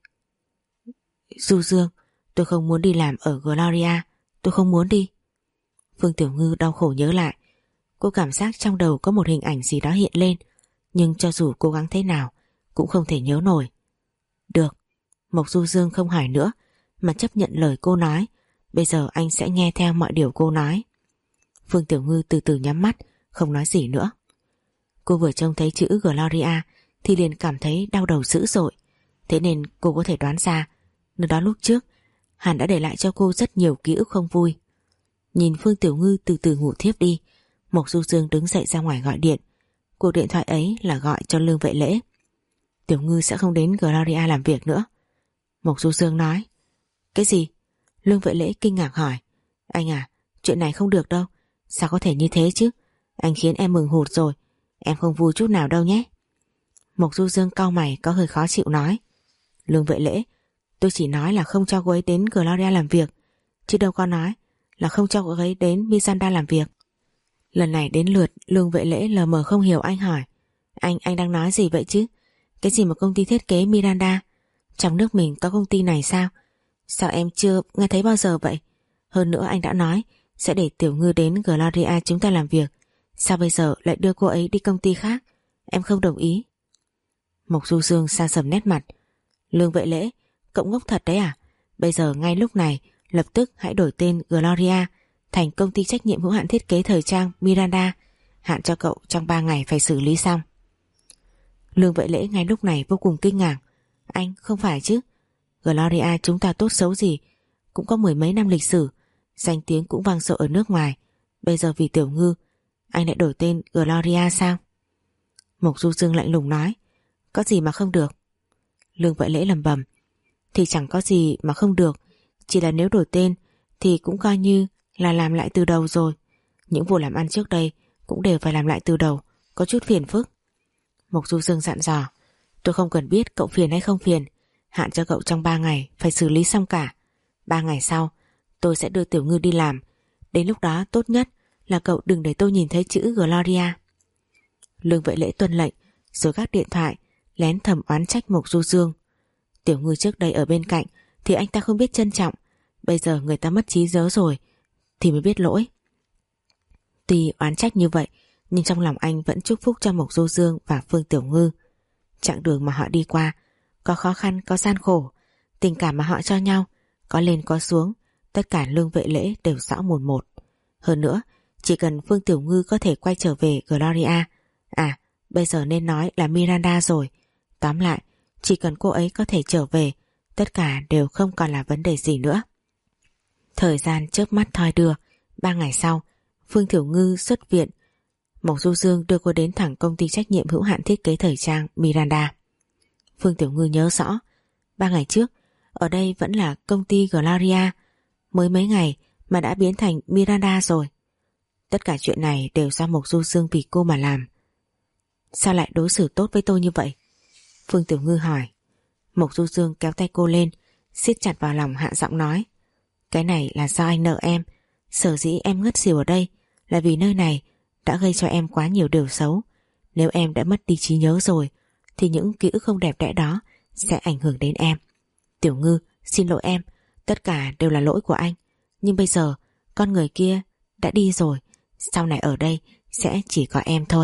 Du Dương, tôi không muốn đi làm ở Gloria, tôi không muốn đi. Phương Tiểu Ngư đau khổ nhớ lại. Cô cảm giác trong đầu có một hình ảnh gì đó hiện lên, nhưng cho dù cố gắng thế nào cũng không thể nhớ nổi. Được. Mộc Du Dương không hỏi nữa mà chấp nhận lời cô nói. Bây giờ anh sẽ nghe theo mọi điều cô nói. Phương Tiểu Ngư từ từ nhắm mắt, không nói gì nữa. Cô vừa trông thấy chữ Gloria thì liền cảm thấy đau đầu dữ dội. Thế nên cô có thể đoán ra nơi đó lúc trước Hàn đã để lại cho cô rất nhiều ký ức không vui. Nhìn Phương Tiểu Ngư từ từ ngủ thiếp đi, Mộc Du Dương đứng dậy ra ngoài gọi điện. Cuộc điện thoại ấy là gọi cho Lương Vệ Lễ. Tiểu Ngư sẽ không đến Gloria làm việc nữa, Mộc Du Dương nói. Cái gì? Lương Vệ Lễ kinh ngạc hỏi. Anh à, chuyện này không được đâu. Sao có thể như thế chứ? Anh khiến em mừng hụt rồi, em không vui chút nào đâu nhé. Mộc Du Dương cau mày có hơi khó chịu nói. Lương Vệ Lễ, tôi chỉ nói là không cho cô ấy đến Gloria làm việc, chứ đâu có nói là không cho cô ấy đến Miranda làm việc. Lần này đến lượt Lương Vệ Lễ lờ mờ không hiểu, anh hỏi. Anh, anh đang nói gì vậy chứ? Cái gì mà công ty thiết kế Miranda? Trong nước mình có công ty này sao? Sao em chưa nghe thấy bao giờ vậy? Hơn nữa anh đã nói sẽ để Tiểu Ngư đến Gloria chúng ta làm việc. Sao bây giờ lại đưa cô ấy đi công ty khác? Em không đồng ý. Mộc Du Dương sa sầm nét mặt. Lương Vệ Lễ, cậu ngốc thật đấy à? Bây giờ ngay lúc này lập tức hãy đổi tên Gloria thành công ty trách nhiệm hữu hạn thiết kế thời trang Miranda. Hạn cho cậu trong ba ngày phải xử lý xong. Lương Vệ Lễ ngay lúc này vô cùng kinh ngạc. Anh không phải chứ? Gloria chúng ta tốt xấu gì cũng có mười mấy năm lịch sử, danh tiếng cũng vang dội ở nước ngoài. Bây giờ vì Tiểu Ngư anh lại đổi tên Gloria sao? Mộc Du Dương lạnh lùng nói. Có gì mà không được? Lương Vệ Lễ lẩm bẩm. Thì chẳng có gì mà không được, chỉ là nếu đổi tên thì cũng coi như là làm lại từ đầu rồi. Những vụ làm ăn trước đây cũng đều phải làm lại từ đầu, có chút phiền phức. Mộc Du Dương dặn dò. Tôi không cần biết cậu phiền hay không phiền, hạn cho cậu trong ba ngày phải xử lý xong cả. Ba ngày sau tôi sẽ đưa Tiểu Ngư đi làm. Đến lúc đó tốt nhất là cậu đừng để tôi nhìn thấy chữ Gloria. Lương Vệ Lễ tuân lệnh rồi gác điện thoại, lén thầm oán trách Mộc Du Dương. Tiểu Ngư trước đây ở bên cạnh thì anh ta không biết trân trọng, bây giờ người ta mất trí nhớ rồi thì mới biết lỗi. Tuy oán trách như vậy nhưng trong lòng anh vẫn chúc phúc cho Mộc Du Dương và Phương Tiểu Ngư. Chặng đường mà họ đi qua có khó khăn có gian khổ, tình cảm mà họ cho nhau có lên có xuống, tất cả Lương Vệ Lễ đều rõ mồn một. Hơn nữa chỉ cần Phương Tiểu Ngư có thể quay trở về Gloria, à bây giờ nên nói là Miranda rồi, tóm lại chỉ cần cô ấy có thể trở về, tất cả đều không còn là vấn đề gì nữa. Thời gian chớp mắt thoi đưa. Ba ngày sau Phương Tiểu Ngư xuất viện Mộc Du Dương đưa cô đến thẳng công ty trách nhiệm hữu hạn thiết kế thời trang Miranda. Phương Tiểu Ngư nhớ rõ, ba ngày trước ở đây vẫn là công ty Gloria, mới mấy ngày mà đã biến thành Miranda rồi. Tất cả chuyện này đều do Mộc Du Dương vì cô mà làm. Sao lại đối xử tốt với tôi như vậy? Phương Tiểu Ngư hỏi. Mộc Du Dương kéo tay cô lên, siết chặt vào lòng, hạ giọng nói: cái này là do anh nợ em. Sở dĩ em ngất xỉu ở đây là vì nơi này đã gây cho em quá nhiều điều xấu. Nếu em đã mất đi trí nhớ rồi thì những ký ức không đẹp đẽ đó sẽ ảnh hưởng đến em. Tiểu Ngư, xin lỗi em, tất cả đều là lỗi của anh. Nhưng bây giờ con người kia đã đi rồi, sau này ở đây sẽ chỉ có em thôi.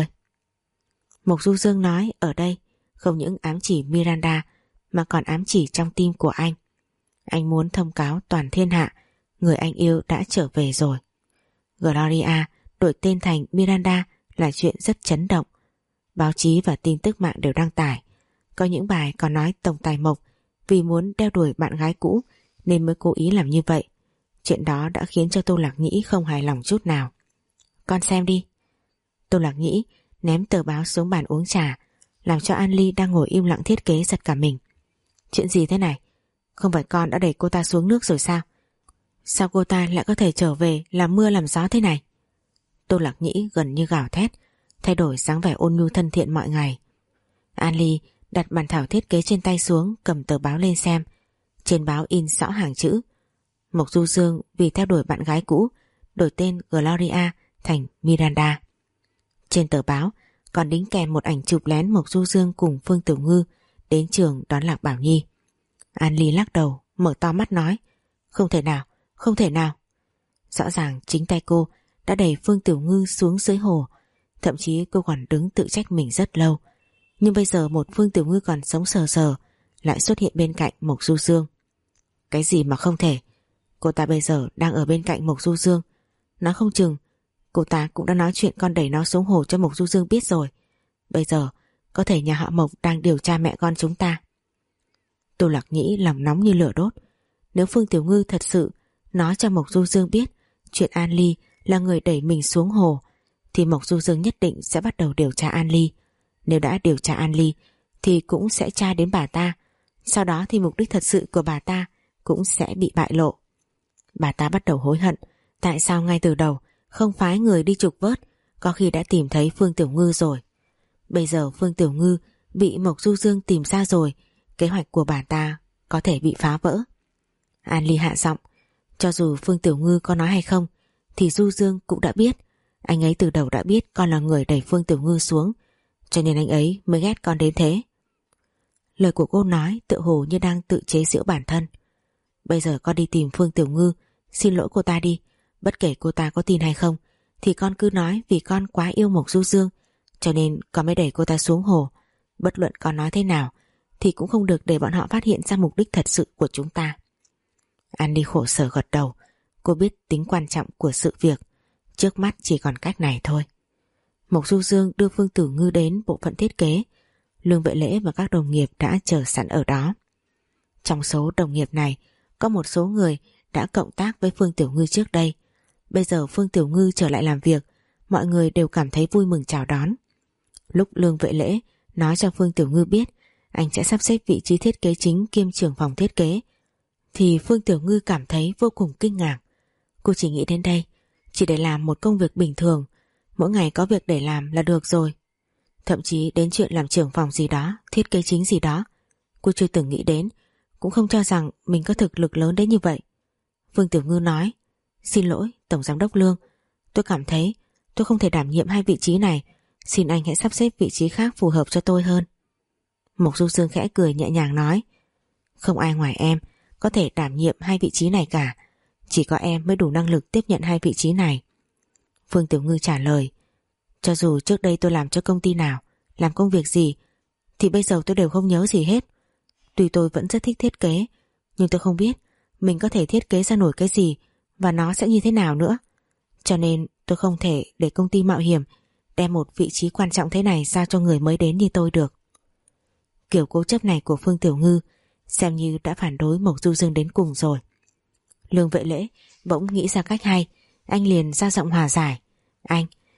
Mộc Du Dương nói ở đây không những ám chỉ Miranda mà còn ám chỉ trong tim của anh. Anh muốn thông cáo toàn thiên hạ người anh yêu đã trở về rồi. Gloria đổi tên thành Miranda là chuyện rất chấn động. Báo chí và tin tức mạng đều đăng tải. Có những bài còn nói tổng tài Mộc vì muốn đeo đuổi bạn gái cũ nên mới cố ý làm như vậy. Chuyện đó đã khiến cho Tô Lạc Nhĩ không hài lòng chút nào. Con xem đi. Tô Lạc Nhĩ ném tờ báo xuống bàn uống trà, làm cho An Ly đang ngồi im lặng thiết kế giật cả mình. Chuyện gì thế này? Không phải con đã đẩy cô ta xuống nước rồi sao? Sao cô ta lại có thể trở về làm mưa làm gió thế này? Tô Lạc Nhĩ gần như gào thét, thay đổi dáng vẻ ôn nhu thân thiện mọi ngày. An Ly đặt bản thảo thiết kế trên tay xuống, cầm tờ báo lên xem. Trên báo in rõ hàng chữ: Mộc Du Dương vì theo đuổi bạn gái cũ đổi tên Gloria thành Miranda. Trên tờ báo còn đính kèm một ảnh chụp lén Mộc Du Dương cùng Phương Tiểu Ngư đến trường đón Lạc Bảo Nhi. An Ly lắc đầu, mở to mắt nói: không thể nào, không thể nào. Rõ ràng chính tay cô đã đẩy Phương Tiểu Ngư xuống dưới hồ. Thậm chí cô còn đứng tự trách mình rất lâu. Nhưng bây giờ một Phương Tiểu Ngư còn sống sờ sờ lại xuất hiện bên cạnh Mộc Du Dương. Cái gì mà không thể? Cô ta bây giờ đang ở bên cạnh Mộc Du Dương. Nói không chừng cô ta cũng đã nói chuyện con đẩy nó xuống hồ cho Mộc Du Dương biết rồi. Bây giờ có thể nhà họ Mộc đang điều tra mẹ con chúng ta. Tô Lạc Nhĩ lòng nóng như lửa đốt. Nếu Phương Tiểu Ngư thật sự nói cho Mộc Du Dương biết chuyện An Ly là người đẩy mình xuống hồ thì Mộc Du Dương nhất định sẽ bắt đầu điều tra An Ly. Nếu đã điều tra An Ly thì cũng sẽ tra đến bà ta. Sau đó thì mục đích thật sự của bà ta cũng sẽ bị bại lộ. Bà ta bắt đầu hối hận tại sao ngay từ đầu không phái người đi trục vớt, có khi đã tìm thấy Phương Tiểu Ngư rồi. Bây giờ Phương Tiểu Ngư bị Mộc Du Dương tìm ra rồi, kế hoạch của bà ta có thể bị phá vỡ. An Ly hạ giọng: cho dù Phương Tiểu Ngư có nói hay không thì Du Dương cũng đã biết. Anh ấy từ đầu đã biết con là người đẩy Phương Tiểu Ngư xuống, cho nên anh ấy mới ghét con đến thế. Lời của cô nói tựa hồ như đang tự chế giễu bản thân. Bây giờ con đi tìm Phương Tiểu Ngư, xin lỗi cô ta đi. Bất kể cô ta có tin hay không thì con cứ nói vì con quá yêu Mộc Du Dương cho nên con mới đẩy cô ta xuống hồ. Bất luận con nói thế nào thì cũng không được để bọn họ phát hiện ra mục đích thật sự của chúng ta. An Ly khổ sở gật đầu. Cô biết tính quan trọng của sự việc, trước mắt chỉ còn cách này thôi. Mộc Du Dương đưa Phương Tiểu Ngư đến bộ phận thiết kế. Lương Vệ Lễ và các đồng nghiệp đã chờ sẵn ở đó. Trong số đồng nghiệp này có một số người đã cộng tác với Phương Tiểu Ngư trước đây. Bây giờ Phương Tiểu Ngư trở lại làm việc, mọi người đều cảm thấy vui mừng chào đón. Lúc Lương Vệ Lễ nói cho Phương Tiểu Ngư biết anh sẽ sắp xếp vị trí thiết kế chính kiêm trưởng phòng thiết kế thì Phương Tiểu Ngư cảm thấy vô cùng kinh ngạc. Cô chỉ nghĩ đến đây chỉ để làm một công việc bình thường, mỗi ngày có việc để làm là được rồi. Thậm chí đến chuyện làm trưởng phòng gì đó, thiết kế chính gì đó cô chưa từng nghĩ đến, cũng không cho rằng mình có thực lực lớn đến như vậy. Phương Tiểu Ngư nói: xin lỗi Tổng Giám đốc Lương, tôi cảm thấy tôi không thể đảm nhiệm hai vị trí này, xin anh hãy sắp xếp vị trí khác phù hợp cho tôi hơn. Mộc Du Dương khẽ cười nhẹ nhàng nói: không ai ngoài em có thể đảm nhiệm hai vị trí này cả, chỉ có em mới đủ năng lực tiếp nhận hai vị trí này. Phương Tiểu Ngư trả lời: cho dù trước đây tôi làm cho công ty nào, làm công việc gì thì bây giờ tôi đều không nhớ gì hết. Tuy tôi vẫn rất thích thiết kế, nhưng tôi không biết mình có thể thiết kế ra nổi cái gì và nó sẽ như thế nào nữa. Cho nên tôi không thể để công ty mạo hiểm đem một vị trí quan trọng thế này giao cho người mới đến như tôi được. Kiểu cố chấp này của Phương Tiểu Ngư xem như đã phản đối Mộc Du Dương đến cùng rồi. Lương Vệ Lễ bỗng nghĩ ra cách hay, anh liền ra giọng hòa giải: Anh,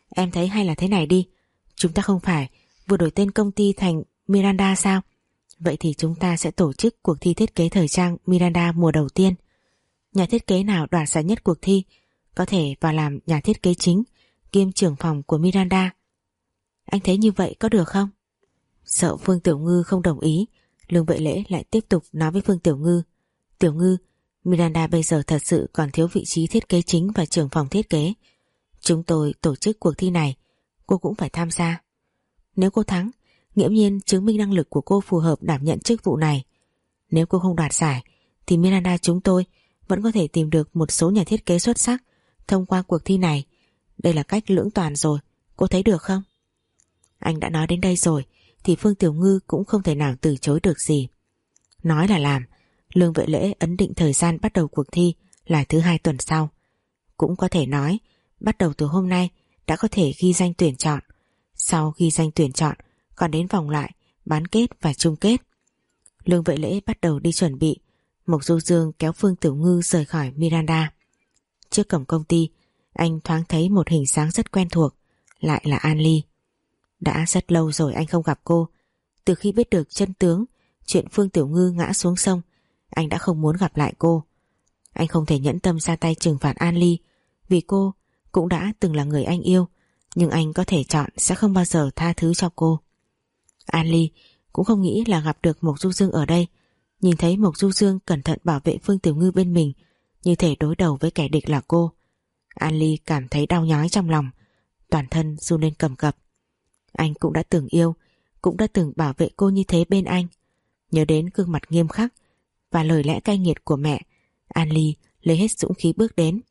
Em thấy hay là thế này đi, chúng ta không phải vừa đổi tên công ty thành Miranda sao? Vậy thì chúng ta sẽ tổ chức cuộc thi thiết kế thời trang Miranda mùa đầu tiên. Nhà thiết kế nào đoạt giải nhất cuộc thi có thể vào làm nhà thiết kế chính kiêm trưởng phòng của Miranda. Anh thấy như vậy có được không? Sợ Phương Tiểu Ngư không đồng ý, Lương Vệ Lễ lại tiếp tục nói với Phương Tiểu Ngư. Tiểu Ngư, Miranda bây giờ thật sự còn thiếu vị trí thiết kế chính và trưởng phòng thiết kế. Chúng tôi tổ chức cuộc thi này, cô cũng phải tham gia. Nếu cô thắng, nghiễm nhiên chứng minh năng lực của cô phù hợp đảm nhận chức vụ này. Nếu cô không đoạt giải thì Miranda chúng tôi vẫn có thể tìm được một số nhà thiết kế xuất sắc thông qua cuộc thi này. Đây là cách lưỡng toàn rồi, cô thấy được không? Anh đã nói đến đây rồi thì Phương Tiểu Ngư cũng không thể nào từ chối được gì. Nói là làm, Lương Vệ Lễ ấn định thời gian bắt đầu cuộc thi là thứ hai tuần sau. Cũng có thể nói bắt đầu từ hôm nay đã có thể ghi danh tuyển chọn. Sau ghi danh tuyển chọn còn đến vòng loại, bán kết và chung kết. Lương Vệ Lễ bắt đầu đi chuẩn bị. Mộc Du Dương kéo Phương Tiểu Ngư rời khỏi Miranda. Trước cổng công ty, anh thoáng thấy một hình dáng rất quen thuộc, lại là An Ly. Đã rất lâu rồi anh không gặp cô. Từ khi biết được chân tướng chuyện Phương Tiểu Ngư ngã xuống sông, anh đã không muốn gặp lại cô. Anh không thể nhẫn tâm ra tay trừng phạt An Ly, vì cô cũng đã từng là người anh yêu, nhưng anh có thể chọn sẽ không bao giờ tha thứ cho cô. An Ly cũng không nghĩ là gặp được Mộc Du Dương ở đây. Nhìn thấy Mộc Du Dương cẩn thận bảo vệ Phương Tiểu Ngư bên mình, như thể đối đầu với kẻ địch là cô. An Ly cảm thấy đau nhói trong lòng, toàn thân run lên cầm cập. Anh cũng đã từng yêu, cũng đã từng bảo vệ cô như thế bên anh. Nhớ đến gương mặt nghiêm khắc và lời lẽ cay nghiệt của mẹ, An Ly lấy hết dũng khí bước đến.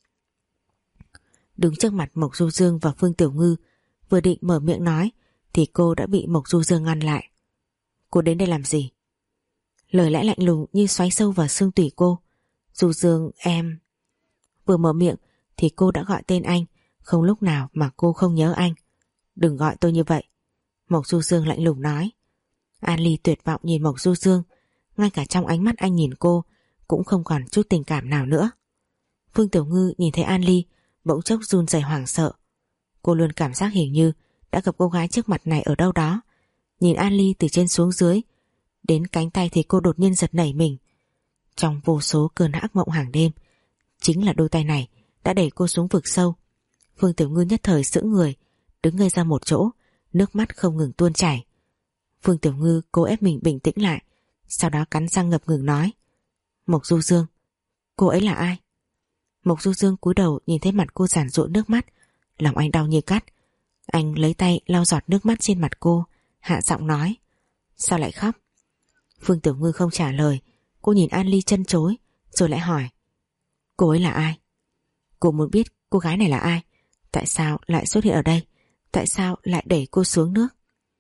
Đứng trước mặt Mộc Du Dương và Phương Tiểu Ngư, vừa định mở miệng nói thì cô đã bị Mộc Du Dương ngăn lại. Cô đến đây làm gì? Lời lẽ lạnh lùng như xoáy sâu vào xương tủy cô. Du Dương, em... Vừa mở miệng thì cô đã gọi tên anh, không lúc nào mà cô không nhớ anh. Đừng gọi tôi như vậy, Mộc Du Dương lạnh lùng nói. An Ly tuyệt vọng nhìn Mộc Du Dương, ngay cả trong ánh mắt anh nhìn cô cũng không còn chút tình cảm nào nữa. Phương Tiểu Ngư nhìn thấy An Ly bỗng chốc run rẩy hoảng sợ. Cô luôn cảm giác hình như đã gặp cô gái trước mặt này ở đâu đó. Nhìn An Ly từ trên xuống dưới, đến cánh tay thì cô đột nhiên giật nảy mình. Trong vô số cơn ác mộng hàng đêm, chính là đôi tay này đã đẩy cô xuống vực sâu. Phương Tiểu Ngư nhất thời sững người, đứng ngây ra một chỗ, nước mắt không ngừng tuôn chảy. Phương Tiểu Ngư cố ép mình bình tĩnh lại, sau đó cắn răng ngập ngừng nói: Mộc Du Dương, cô ấy là ai? Mộc Du Dương cúi đầu nhìn thấy mặt cô giàn giụa nước mắt, lòng anh đau như cắt. Anh lấy tay lau giọt nước mắt trên mặt cô, hạ giọng nói: Sao lại khóc? Phương Tiểu Ngư không trả lời. Cô nhìn An Ly trân trối, rồi lại hỏi: Cô ấy là ai? Cô muốn biết cô gái này là ai, tại sao lại xuất hiện ở đây, tại sao lại đẩy cô xuống nước.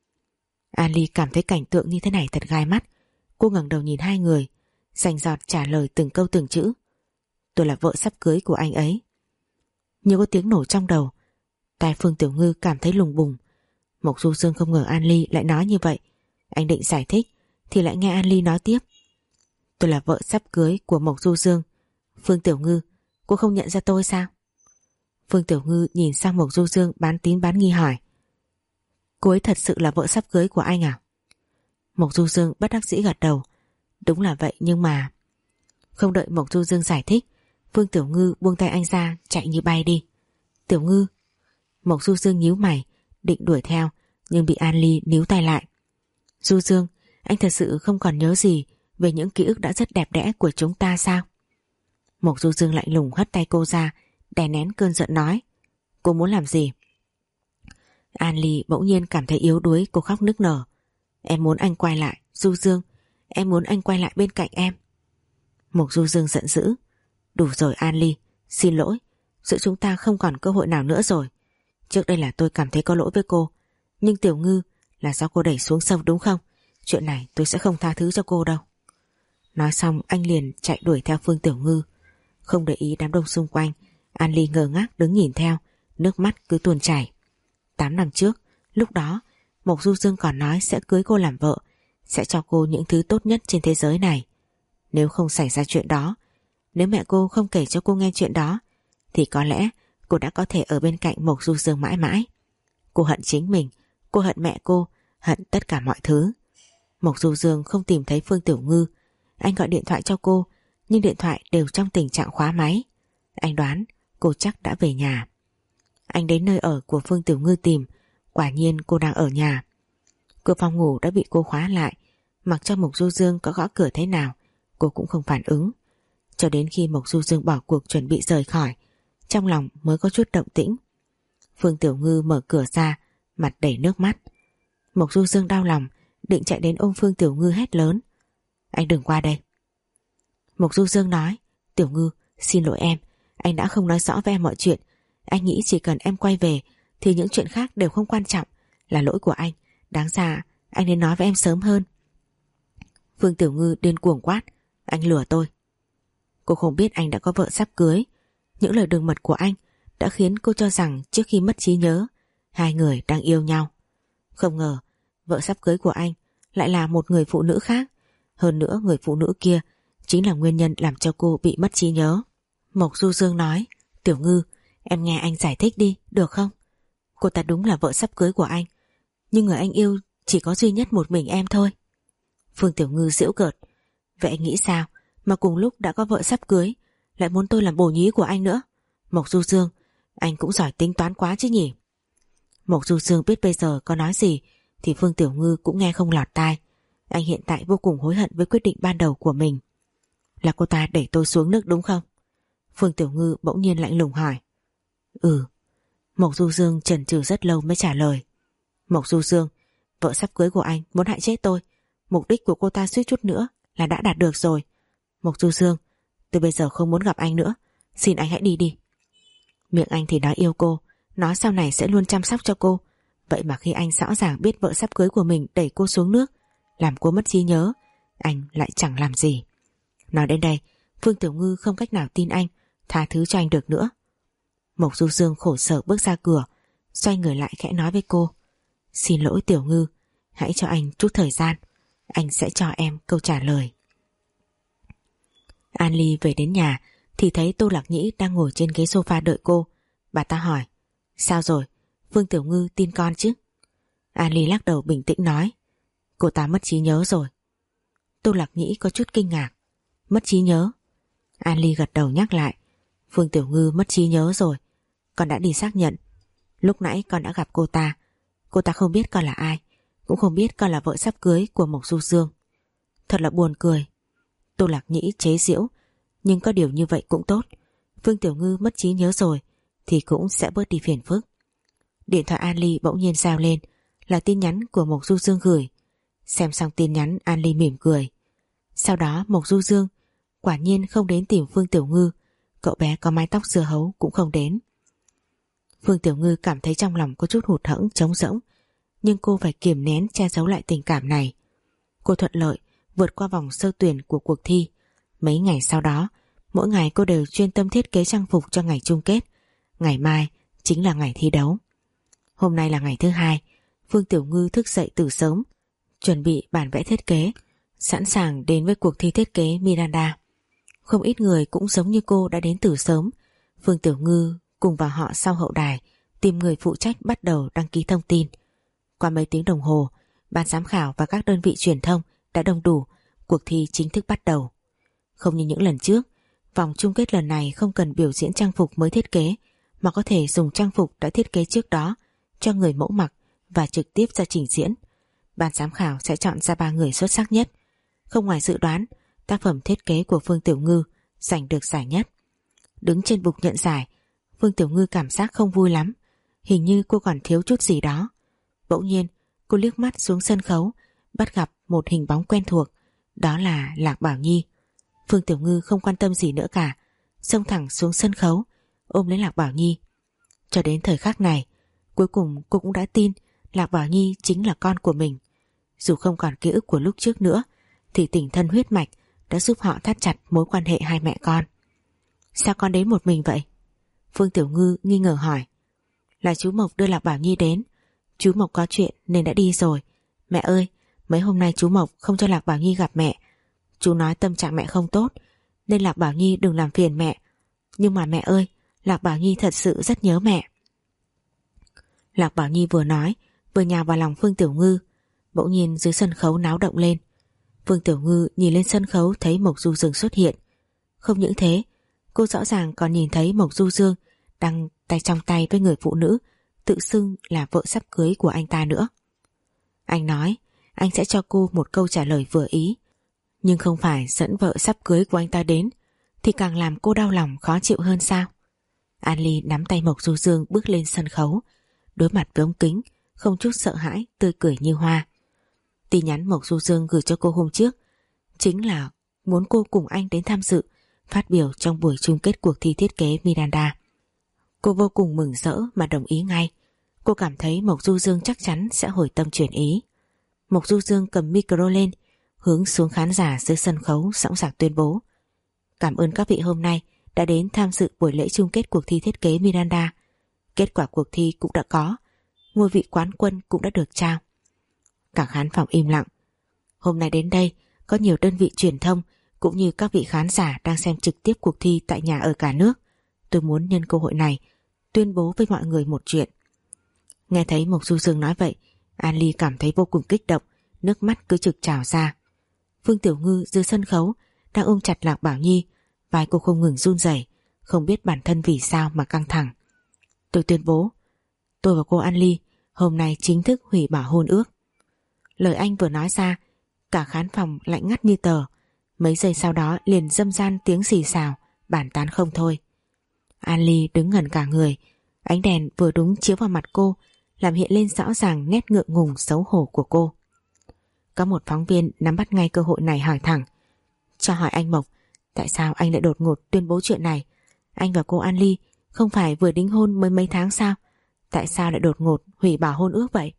An Ly cảm thấy cảnh tượng như thế này thật gai mắt. Cô ngẩng đầu nhìn hai người, rành rọt trả lời từng câu từng chữ: Tôi là vợ sắp cưới của anh ấy. Như có tiếng nổ trong đầu, tai Phương Tiểu Ngư cảm thấy lùng bùng. Mộc Du Dương không ngờ An Ly lại nói như vậy. Anh định giải thích thì lại nghe An Ly nói tiếp: Tôi là vợ sắp cưới của Mộc Du Dương. Phương Tiểu Ngư, cô không nhận ra tôi sao? Phương Tiểu Ngư nhìn sang Mộc Du Dương bán tín bán nghi hỏi: Cô ấy thật sự là vợ sắp cưới của anh à? Mộc Du Dương bất đắc dĩ gật đầu: Đúng là vậy, nhưng mà... Không đợi Mộc Du Dương giải thích, Phương Tiểu Ngư buông tay anh ra, chạy như bay đi. Tiểu Ngư... Mộc Du Dương nhíu mày, định đuổi theo, nhưng bị An Ly níu tay lại. Du Dương, anh thật sự không còn nhớ gì về những ký ức đã rất đẹp đẽ của chúng ta sao? Mộc Du Dương lạnh lùng hất tay cô ra, đè nén cơn giận nói: Cô muốn làm gì? An Ly bỗng nhiên cảm thấy yếu đuối, cô khóc nức nở: Em muốn anh quay lại, Du Dương, em muốn anh quay lại bên cạnh em. Mộc Du Dương giận dữ: Đủ rồi An Ly, xin lỗi, giữa chúng ta không còn cơ hội nào nữa rồi. Trước đây là tôi cảm thấy có lỗi với cô, nhưng Tiểu Ngư là do cô đẩy xuống sông đúng không? Chuyện này tôi sẽ không tha thứ cho cô đâu. Nói xong anh liền chạy đuổi theo Phương Tiểu Ngư. Không để ý đám đông xung quanh, An Ly ngơ ngác đứng nhìn theo, nước mắt cứ tuôn chảy. Tám năm trước, lúc đó Mộc Du Dương còn nói sẽ cưới cô làm vợ, sẽ cho cô những thứ tốt nhất trên thế giới này. Nếu không xảy ra chuyện đó, nếu mẹ cô không kể cho cô nghe chuyện đó, thì có lẽ cô đã có thể ở bên cạnh Mộc Du Dương mãi mãi. Cô hận chính mình, cô hận mẹ cô, hận tất cả mọi thứ. Mộc Du Dương không tìm thấy Phương Tiểu Ngư. Anh gọi điện thoại cho cô, nhưng điện thoại đều trong tình trạng khóa máy. Anh đoán cô chắc đã về nhà. Anh đến nơi ở của Phương Tiểu Ngư tìm, quả nhiên cô đang ở nhà. Cửa phòng ngủ đã bị cô khóa lại, mặc cho Mộc Du Dương có gõ cửa thế nào, cô cũng không phản ứng. Cho đến khi Mộc Du Dương bỏ cuộc chuẩn bị rời khỏi, trong lòng mới có chút động tĩnh. Phương Tiểu Ngư mở cửa ra, mặt đầy nước mắt. Mộc Du Dương đau lòng, định chạy đến ôm Phương Tiểu Ngư hét lớn: Anh đừng qua đây. Mộc Du Dương nói: Tiểu Ngư, xin lỗi em, anh đã không nói rõ với em mọi chuyện. Anh nghĩ chỉ cần em quay về thì những chuyện khác đều không quan trọng, là lỗi của anh. Đáng ra anh nên nói với em sớm hơn. Phương Tiểu Ngư điên cuồng quát: Anh lừa tôi. Cô không biết anh đã có vợ sắp cưới. Những lời đường mật của anh đã khiến cô cho rằng trước khi mất trí nhớ, hai người đang yêu nhau. Không ngờ vợ sắp cưới của anh lại là một người phụ nữ khác. Hơn nữa người phụ nữ kia chính là nguyên nhân làm cho cô bị mất trí nhớ. Mộc Du Dương nói: Tiểu Ngư, em nghe anh giải thích đi, được không? Cô ta đúng là vợ sắp cưới của anh, nhưng người anh yêu chỉ có duy nhất một mình em thôi. Phương Tiểu Ngư giễu cợt: Vậy anh nghĩ sao mà cùng lúc đã có vợ sắp cưới lại muốn tôi làm bồ nhí của anh nữa? Mộc Du Dương, anh cũng giỏi tính toán quá chứ nhỉ? Mộc Du Dương biết bây giờ có nói gì thì Phương Tiểu Ngư cũng nghe không lọt tai. Anh hiện tại vô cùng hối hận với quyết định ban đầu của mình. Là cô ta đẩy tôi xuống nước đúng không? Phương Tiểu Ngư bỗng nhiên lạnh lùng hỏi. Ừ. Mộc Du Dương chần chừ rất lâu mới trả lời. Mộc Du Dương, vợ sắp cưới của anh muốn hại chết tôi. Mục đích của cô ta suýt chút nữa là đã đạt được rồi. Mộc Du Dương, tôi bây giờ không muốn gặp anh nữa, xin anh hãy đi đi. Miệng anh thì nói yêu cô, nói sau này sẽ luôn chăm sóc cho cô. Vậy mà khi anh rõ ràng biết vợ sắp cưới của mình đẩy cô xuống nước, làm cô mất trí nhớ, anh lại chẳng làm gì. Nói đến đây, Phương Tiểu Ngư không cách nào tin anh, tha thứ cho anh được nữa. Mộc Du Dương khổ sở bước ra cửa, xoay người lại khẽ nói với cô. Xin lỗi Tiểu Ngư, hãy cho anh chút thời gian, anh sẽ cho em câu trả lời. An Ly về đến nhà thì thấy Tô Lạc Nhĩ đang ngồi trên ghế sofa đợi cô. Bà ta hỏi: Sao rồi, Phương Tiểu Ngư tin con chứ? An Ly lắc đầu bình tĩnh nói: Cô ta mất trí nhớ rồi. Tô Lạc Nhĩ có chút kinh ngạc: Mất trí nhớ? An Ly gật đầu nhắc lại: Phương Tiểu Ngư mất trí nhớ rồi, con đã đi xác nhận. Lúc nãy con đã gặp cô ta. Cô ta không biết con là ai, cũng không biết con là vợ sắp cưới của Mộc Du Dương. Thật là buồn cười. Tô Lạc Nhĩ chế giễu: Nhưng có điều như vậy cũng tốt. Phương Tiểu Ngư mất trí nhớ rồi thì cũng sẽ bớt đi phiền phức. Điện thoại An Ly bỗng nhiên reo lên, là tin nhắn của Mộc Du Dương gửi. Xem xong tin nhắn, An Ly mỉm cười. Sau đó Mộc Du Dương quả nhiên không đến tìm Phương Tiểu Ngư, cậu bé có mái tóc dưa hấu cũng không đến. Phương Tiểu Ngư cảm thấy trong lòng có chút hụt hẫng trống rỗng, nhưng cô phải kiềm nén che giấu lại tình cảm này. Cô thuận lợi vượt qua vòng sơ tuyển của cuộc thi. Mấy ngày sau đó, mỗi ngày cô đều chuyên tâm thiết kế trang phục cho ngày chung kết. Ngày mai chính là ngày thi đấu. Hôm nay là ngày thứ hai. Phương Tiểu Ngư thức dậy từ sớm, chuẩn bị bản vẽ thiết kế, sẵn sàng đến với cuộc thi thiết kế Miranda. Không ít người cũng giống như cô đã đến từ sớm. Phương Tiểu Ngư cùng vào họ sau hậu đài tìm người phụ trách bắt đầu đăng ký thông tin. Qua mấy tiếng đồng hồ, ban giám khảo và các đơn vị truyền thông đã đông đủ, cuộc thi chính thức bắt đầu. Không như những lần trước, vòng chung kết lần này không cần biểu diễn trang phục mới thiết kế, mà có thể dùng trang phục đã thiết kế trước đó cho người mẫu mặc và trực tiếp ra trình diễn. Ban giám khảo sẽ chọn ra ba người xuất sắc nhất. Không ngoài dự đoán, tác phẩm thiết kế của Phương Tiểu Ngư giành được giải nhất. Đứng trên bục nhận giải, Phương Tiểu Ngư cảm giác không vui lắm, hình như cô còn thiếu chút gì đó. Bỗng nhiên cô liếc mắt xuống sân khấu, bắt gặp một hình bóng quen thuộc, đó là Lạc Bảo Nhi. Phương Tiểu Ngư không quan tâm gì nữa cả, xông thẳng xuống sân khấu, ôm lấy Lạc Bảo Nhi. Cho đến thời khắc này, cuối cùng cô cũng đã tin Lạc Bảo Nhi chính là con của mình. Dù không còn ký ức của lúc trước nữa, thì tình thân huyết mạch đã giúp họ thắt chặt mối quan hệ hai mẹ con. Sao con đến một mình vậy? Phương Tiểu Ngư nghi ngờ hỏi. Là chú Mộc đưa Lạc Bảo Nhi đến. Chú Mộc có chuyện nên đã đi rồi. Mẹ ơi, mấy hôm nay chú Mộc không cho Lạc Bảo Nhi gặp mẹ. Chú nói tâm trạng mẹ không tốt, nên Lạc Bảo Nhi đừng làm phiền mẹ. Nhưng mà mẹ ơi, Lạc Bảo Nhi thật sự rất nhớ mẹ. Lạc Bảo Nhi vừa nói vừa nhào vào lòng Phương Tiểu Ngư. Bỗng nhiên dưới sân khấu náo động lên. Phương Tiểu Ngư nhìn lên sân khấu thấy Mộc Du Dương xuất hiện. Không những thế, cô rõ ràng còn nhìn thấy Mộc Du Dương đang tay trong tay với người phụ nữ tự xưng là vợ sắp cưới của anh ta nữa. Anh nói anh sẽ cho cô một câu trả lời vừa ý, nhưng không phải dẫn vợ sắp cưới của anh ta đến thì càng làm cô đau lòng khó chịu hơn sao? An Ly nắm tay Mộc Du Dương bước lên sân khấu, đối mặt với ống kính, không chút sợ hãi, tươi cười như hoa. Tin nhắn Mộc Du Dương gửi cho cô hôm trước chính là muốn cô cùng anh đến tham dự phát biểu trong buổi chung kết cuộc thi thiết kế Miranda. Cô vô cùng mừng rỡ mà đồng ý ngay. Cô cảm thấy Mộc Du Dương chắc chắn sẽ hồi tâm chuyển ý. Mộc Du Dương cầm micro lên, hướng xuống khán giả dưới sân khấu sẵn sàng tuyên bố: cảm ơn các vị hôm nay đã đến tham dự buổi lễ chung kết cuộc thi thiết kế Miranda. Kết quả cuộc thi cũng đã có, ngôi vị quán quân cũng đã được trao. Cả khán phòng im lặng. Hôm nay đến đây có nhiều đơn vị truyền thông cũng như các vị khán giả đang xem trực tiếp cuộc thi tại nhà ở cả nước. Tôi muốn nhân cơ hội này tuyên bố với mọi người một chuyện. Nghe thấy Mộc Du Dương nói vậy, An Ly cảm thấy vô cùng kích động, nước mắt cứ trực trào ra. Phương Tiểu Ngư dưới sân khấu đang ôm chặt Lạc Bảo Nhi, vai cô không ngừng run rẩy, không biết bản thân vì sao mà căng thẳng. Tôi tuyên bố, tôi và cô An Ly hôm nay chính thức hủy bỏ hôn ước. Lời anh vừa nói ra, cả khán phòng lạnh ngắt như tờ. Mấy giây sau đó liền râm ran tiếng xì xào, bàn tán không thôi. An Ly đứng ngẩn cả người, ánh đèn vừa đúng chiếu vào mặt cô, làm hiện lên rõ ràng nét ngượng ngùng xấu hổ của cô. Có một phóng viên nắm bắt ngay cơ hội này hỏi thẳng: cho hỏi anh Mộc, tại sao anh lại đột ngột tuyên bố chuyện này? Anh và cô An Ly không phải vừa đính hôn mới mấy tháng sao? Tại sao lại đột ngột hủy bỏ hôn ước vậy?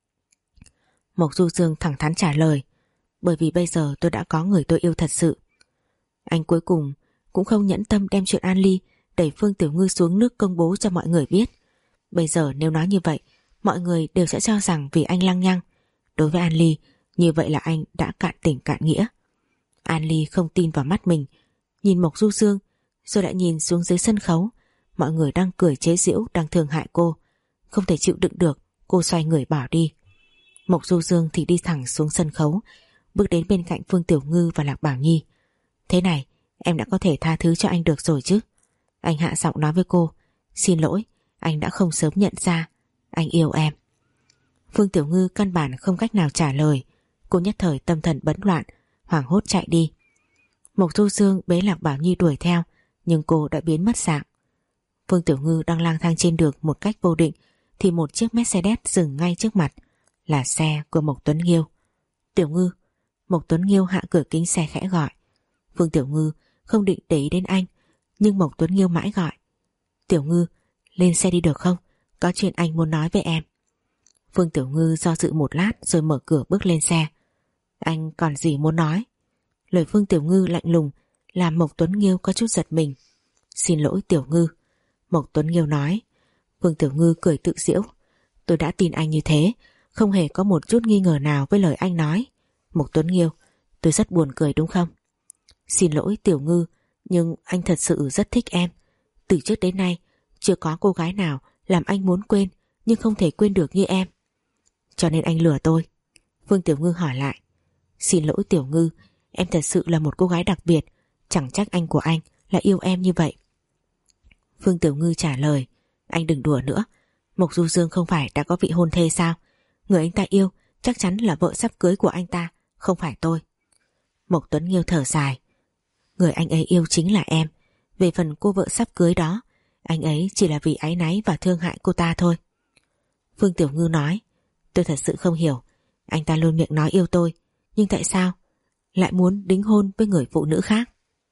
Mộc Du Dương thẳng thắn trả lời: bởi vì bây giờ tôi đã có người tôi yêu thật sự. Anh cuối cùng cũng không nhẫn tâm đem chuyện An Ly đẩy Phương Tiểu Ngư xuống nước công bố cho mọi người biết. Bây giờ nếu nói như vậy, mọi người đều sẽ cho rằng vì anh lăng nhăng. Đối với An Ly, như vậy là anh đã cạn tình cạn nghĩa. An Ly không tin vào mắt mình, nhìn Mộc Du Dương, rồi lại nhìn xuống dưới sân khấu. Mọi người đang cười chế giễu, đang thương hại cô. Không thể chịu đựng được, cô xoay người bỏ đi. Mộc Du Dương thì đi thẳng xuống sân khấu, bước đến bên cạnh Phương Tiểu Ngư và Lạc Bảo Nhi. Thế này, em đã có thể tha thứ cho anh được rồi chứ? Anh hạ giọng nói với cô: xin lỗi, anh đã không sớm nhận ra, anh yêu em. Phương Tiểu Ngư căn bản không cách nào trả lời. Cô nhất thời tâm thần bấn loạn, hoảng hốt chạy đi. Mộc Du Dương bế Lạc Bảo Nhi đuổi theo, nhưng cô đã biến mất dạng. Phương Tiểu Ngư đang lang thang trên đường một cách vô định thì một chiếc Mercedes dừng ngay trước mặt, là xe của Mộc Tuấn Nghiêu. Tiểu Ngư. Mộc Tuấn Nghiêu hạ cửa kính xe khẽ gọi. Phương Tiểu Ngư không định để ý đến anh, nhưng Mộc Tuấn Nghiêu mãi gọi: Tiểu Ngư, lên xe đi được không? Có chuyện anh muốn nói với em. Phương Tiểu Ngư do dự một lát rồi mở cửa bước lên xe. Anh còn gì muốn nói? Lời Phương Tiểu Ngư lạnh lùng làm Mộc Tuấn Nghiêu có chút giật mình. Xin lỗi Tiểu Ngư. Mộc Tuấn Nghiêu nói. Phương Tiểu Ngư cười tự giễu. Tôi đã tin anh như thế, không hề có một chút nghi ngờ nào với lời anh nói. Mộc Tuấn Nghiêu, tôi rất buồn cười đúng không? Xin lỗi Tiểu Ngư, nhưng anh thật sự rất thích em. Từ trước đến nay chưa có cô gái nào làm anh muốn quên nhưng không thể quên được như em. Cho nên anh lừa tôi. Phương Tiểu Ngư hỏi lại. Xin lỗi Tiểu Ngư, em thật sự là một cô gái đặc biệt, chẳng trách anh của anh lại yêu em như vậy. Phương Tiểu Ngư trả lời. Anh đừng đùa nữa, Mộc Du Dương không phải đã có vị hôn thê sao? Người anh ta yêu chắc chắn là vợ sắp cưới của anh ta, không phải tôi. Mộc Tuấn Nghiêu thở dài. Người anh ấy yêu chính là em. Về phần cô vợ sắp cưới đó, anh ấy chỉ là vì áy náy và thương hại cô ta thôi. Phương Tiểu Ngư nói. Tôi thật sự không hiểu, anh ta luôn miệng nói yêu tôi, nhưng tại sao lại muốn đính hôn với người phụ nữ khác?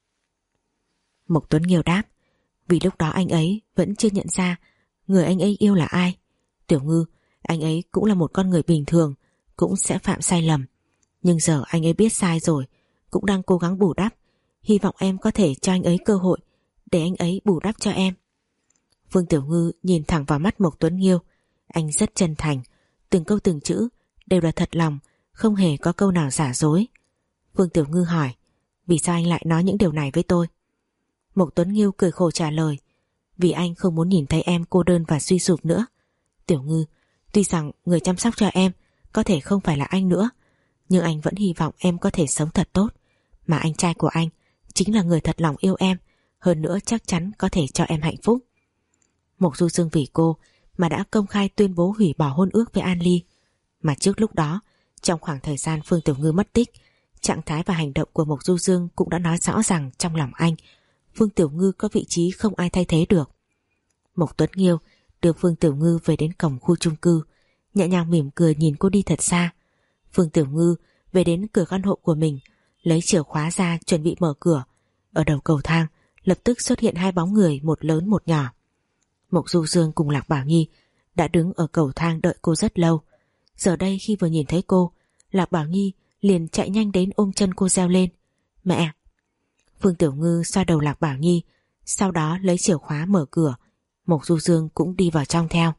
Mộc Tuấn Nghiêu đáp. Vì lúc đó anh ấy vẫn chưa nhận ra người anh ấy yêu là ai. Tiểu Ngư, anh ấy cũng là một con người bình thường, cũng sẽ phạm sai lầm. Nhưng giờ anh ấy biết sai rồi, cũng đang cố gắng bù đắp. Hy vọng em có thể cho anh ấy cơ hội để anh ấy bù đắp cho em. Phương Tiểu Ngư nhìn thẳng vào mắt Mộc Tuấn Nghiêu. Anh rất chân thành, từng câu từng chữ đều là thật lòng, không hề có câu nào giả dối. Phương Tiểu Ngư hỏi. Vì sao anh lại nói những điều này với tôi? Mộc Tuấn Nghiêu cười khổ trả lời. Vì anh không muốn nhìn thấy em cô đơn và suy sụp nữa. Tiểu Ngư, Tuy rằng người chăm sóc cho em có thể không phải là anh nữa, nhưng anh vẫn hy vọng em có thể sống thật tốt. Mà anh trai của anh chính là người thật lòng yêu em, hơn nữa chắc chắn có thể cho em hạnh phúc. Mộc Du Dương vì cô mà đã công khai tuyên bố hủy bỏ hôn ước với An Ly. Mà trước lúc đó, trong khoảng thời gian Phương Tiểu Ngư mất tích, trạng thái và hành động của Mộc Du Dương cũng đã nói rõ rằng trong lòng anh, Phương Tiểu Ngư có vị trí không ai thay thế được. Mộc Tuấn Nghiêu đưa Phương Tiểu Ngư về đến cổng khu chung cư, nhẹ nhàng mỉm cười nhìn cô đi thật xa. Phương Tiểu Ngư về đến cửa căn hộ của mình, lấy chìa khóa ra chuẩn bị mở cửa. Ở đầu cầu thang lập tức xuất hiện hai bóng người, một lớn một nhỏ. Mộc Du Dương cùng Lạc Bảo Nhi đã đứng ở cầu thang đợi cô rất lâu. Giờ đây khi vừa nhìn thấy cô, Lạc Bảo Nhi liền chạy nhanh đến ôm chân cô reo lên: "Mẹ!" Phương Tiểu Ngư xoa đầu Lạc Bảo Nhi, sau đó lấy chìa khóa mở cửa. Mộc Du Dương cũng đi vào trong theo.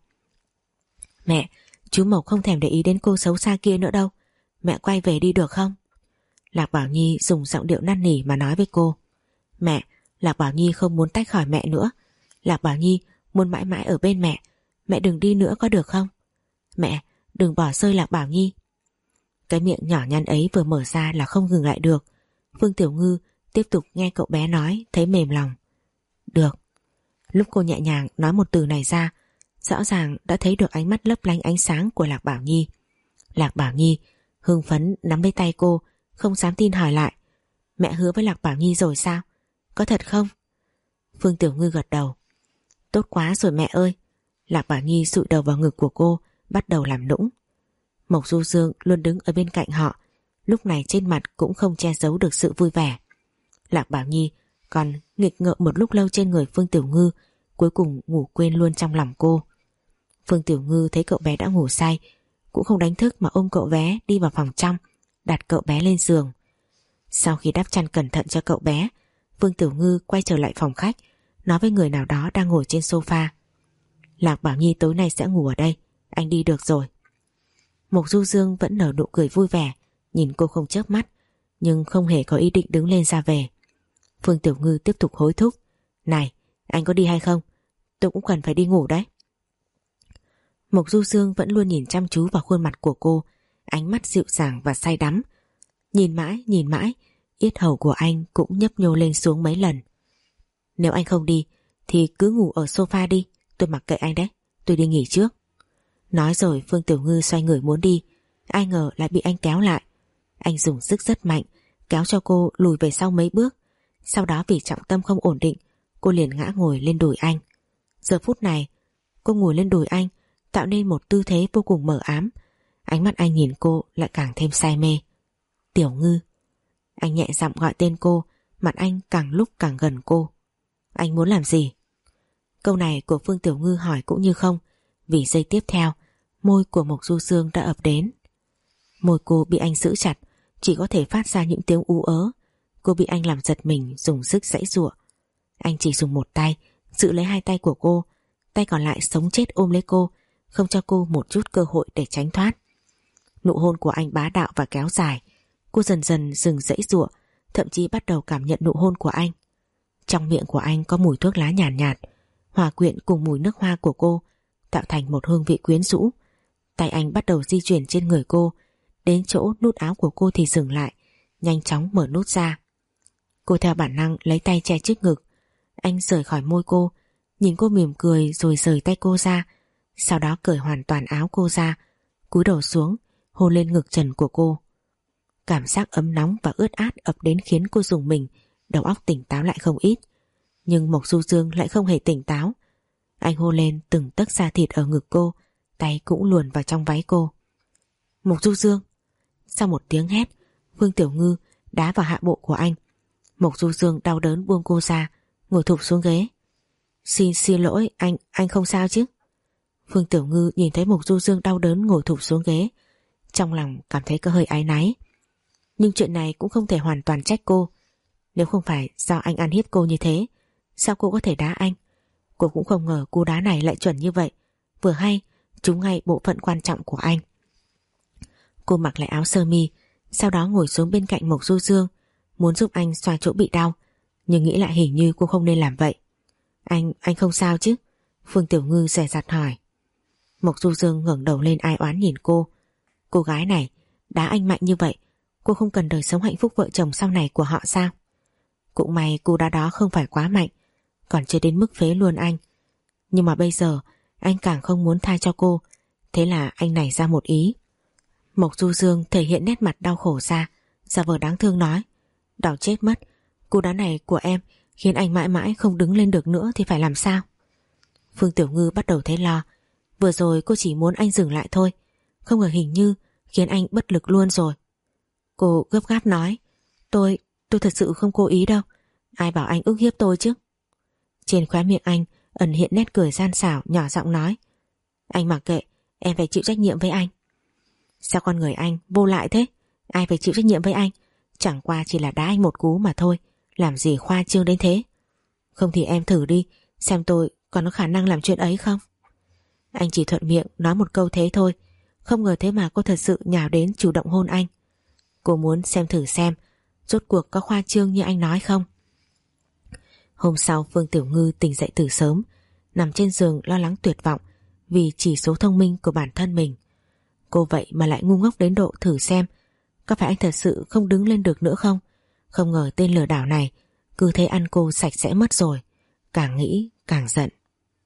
"Mẹ, chú Mộc không thèm để ý đến cô xấu xa kia nữa đâu. Mẹ quay về đi được không?" Lạc Bảo Nhi dùng giọng điệu năn nỉ mà nói với cô. "Mẹ, Lạc Bảo Nhi không muốn tách khỏi mẹ nữa. Lạc Bảo Nhi muốn mãi mãi ở bên mẹ. Mẹ đừng đi nữa có được không? Mẹ, đừng bỏ rơi Lạc Bảo Nhi." Cái miệng nhỏ nhắn ấy vừa mở ra là không ngừng lại được. Phương Tiểu Ngư tiếp tục nghe cậu bé nói thấy mềm lòng. "Được." Lúc cô nhẹ nhàng nói một từ này ra, rõ ràng đã thấy được ánh mắt lấp lánh ánh sáng của Lạc Bảo Nhi. Lạc Bảo Nhi hưng phấn nắm lấy tay cô, không dám tin hỏi lại: "Mẹ hứa với Lạc Bảo Nhi rồi sao? Có thật không?" Phương Tiểu Ngư gật đầu. "Tốt quá rồi mẹ ơi." Lạc Bảo Nhi dụi đầu vào ngực của cô, bắt đầu làm nũng. Mộc Du Dương luôn đứng ở bên cạnh họ, lúc này trên mặt cũng không che giấu được sự vui vẻ. Lạc Bảo Nhi còn nghịch ngợm một lúc lâu trên người Phương Tiểu Ngư, cuối cùng ngủ quên luôn trong lòng cô. Phương Tiểu Ngư thấy cậu bé đã ngủ say, cũng không đánh thức mà ôm cậu bé đi vào phòng trong, đặt cậu bé lên giường. Sau khi đắp chăn cẩn thận cho cậu bé, Phương Tiểu Ngư quay trở lại phòng khách, nói với người nào đó đang ngồi trên sofa: "Lạc Bảo Nhi tối nay sẽ ngủ ở đây, anh đi được rồi." Mộc Du Dương vẫn nở nụ cười vui vẻ, nhìn cô không chớp mắt, nhưng không hề có ý định đứng lên ra về. Phương Tiểu Ngư tiếp tục hối thúc: "Này, anh có đi hay không? Tôi cũng cần phải đi ngủ đấy." Mộc Du Dương vẫn luôn nhìn chăm chú vào khuôn mặt của cô, ánh mắt dịu dàng và say đắm. Nhìn mãi, nhìn mãi, yết hầu của anh cũng nhấp nhô lên xuống mấy lần. "Nếu anh không đi, thì cứ ngủ ở sofa đi, tôi mặc kệ anh đấy, tôi đi nghỉ trước." Nói rồi Phương Tiểu Ngư xoay người muốn đi, ai ngờ lại bị anh kéo lại. Anh dùng sức rất mạnh, kéo cho cô lùi về sau mấy bước. Sau đó vì trọng tâm không ổn định, cô liền ngã ngồi lên đùi anh. Giờ phút này, cô ngồi lên đùi anh, tạo nên một tư thế vô cùng mờ ám. Ánh mắt anh nhìn cô lại càng thêm say mê. "Tiểu Ngư." Anh nhẹ giọng gọi tên cô, mặt anh càng lúc càng gần cô. "Anh muốn làm gì?" Câu này của Phương Tiểu Ngư hỏi cũng như không, vì giây tiếp theo, môi của Mộc Du Dương đã ập đến. Môi cô bị anh giữ chặt, chỉ có thể phát ra những tiếng ú ớ. Cô bị anh làm giật mình, dùng sức giãy giụa. Anh chỉ dùng một tay giữ lấy hai tay của cô, tay còn lại sống chết ôm lấy cô, không cho cô một chút cơ hội để tránh thoát. Nụ hôn của anh bá đạo và kéo dài. Cô dần dần dừng giãy giụa, thậm chí bắt đầu cảm nhận nụ hôn của anh. Trong miệng của anh có mùi thuốc lá nhàn nhạt, nhạt, hòa quyện cùng mùi nước hoa của cô, tạo thành một hương vị quyến rũ. Tay anh bắt đầu di chuyển trên người cô, đến chỗ nút áo của cô thì dừng lại, nhanh chóng mở nút ra. Cô theo bản năng lấy tay che trước ngực. Anh rời khỏi môi cô, nhìn cô mỉm cười rồi rời tay cô ra, sau đó cởi hoàn toàn áo cô ra, cúi đầu xuống, hôn lên ngực trần của cô. Cảm giác ấm nóng và ướt át ập đến khiến cô rùng mình, đầu óc tỉnh táo lại không ít. Nhưng Mộc Du Dương lại không hề tỉnh táo. Anh hôn lên từng tấc da thịt ở ngực cô, tay cũng luồn vào trong váy cô. "Mộc Du Dương!" Sau một tiếng hét, Phương Tiểu Ngư đá vào hạ bộ của anh. Mộc Du Dương đau đớn buông cô ra, ngồi thụp xuống ghế. Xin xin lỗi, anh, anh không sao chứ?" Phương Tiểu Ngư nhìn thấy Mộc Du Dương đau đớn ngồi thụp xuống ghế, trong lòng cảm thấy có hơi áy náy. Nhưng chuyện này cũng không thể hoàn toàn trách cô. Nếu không phải do anh ăn hiếp cô như thế, sao cô có thể đá anh? Cô cũng không ngờ cú đá này lại chuẩn như vậy, vừa hay trúng ngay bộ phận quan trọng của anh. Cô mặc lại áo sơ mi, sau đó ngồi xuống bên cạnh Mộc Du Dương, muốn giúp anh xoa chỗ bị đau, nhưng nghĩ lại hình như cô không nên làm vậy. Anh, anh không sao chứ?" Phương Tiểu Ngư dè dặt hỏi. Mộc Du Dương ngẩng đầu lên ai oán nhìn cô. Cô gái này, đá anh mạnh như vậy, cô không cần đời sống hạnh phúc vợ chồng sau này của họ sao? Cũng may cú đá đó không phải quá mạnh, còn chưa đến mức phế luôn anh. Nhưng mà bây giờ anh càng không muốn tha cho cô, thế là anh nảy ra một ý. Mộc Du Dương thể hiện nét mặt đau khổ ra, giả vờ đáng thương nói: đau chết mất, cú đá này của em khiến anh mãi mãi không đứng lên được nữa thì phải làm sao? Phương Tiểu Ngư bắt đầu thấy lo. Vừa rồi cô chỉ muốn anh dừng lại thôi, không ngờ hình như khiến anh bất lực luôn rồi. Cô gấp gáp nói: Tôi, tôi thật sự không cố ý đâu. Ai bảo anh ức hiếp tôi chứ? Trên khóe miệng anh ẩn hiện nét cười gian xảo, nhỏ giọng nói: Anh mặc kệ, em phải chịu trách nhiệm với anh. Sao con người anh vô lại thế? Ai phải chịu trách nhiệm với anh? Chẳng qua chỉ là đá anh một cú mà thôi, làm gì khoa trương đến thế? Không thì em thử đi, xem tôi còn có khả năng làm chuyện ấy không? Anh chỉ thuận miệng nói một câu thế thôi, không ngờ thế mà cô thật sự nhào đến chủ động hôn anh. Cô muốn xem thử xem rốt cuộc có khoa trương như anh nói không. Hôm sau Phương Tiểu Ngư tỉnh dậy từ sớm, nằm trên giường lo lắng tuyệt vọng vì chỉ số thông minh của bản thân mình. Cô vậy mà lại ngu ngốc đến độ thử xem có phải anh thật sự không đứng lên được nữa không. Không ngờ tên lừa đảo này cứ thế ăn cô sạch sẽ mất rồi. Càng nghĩ càng giận.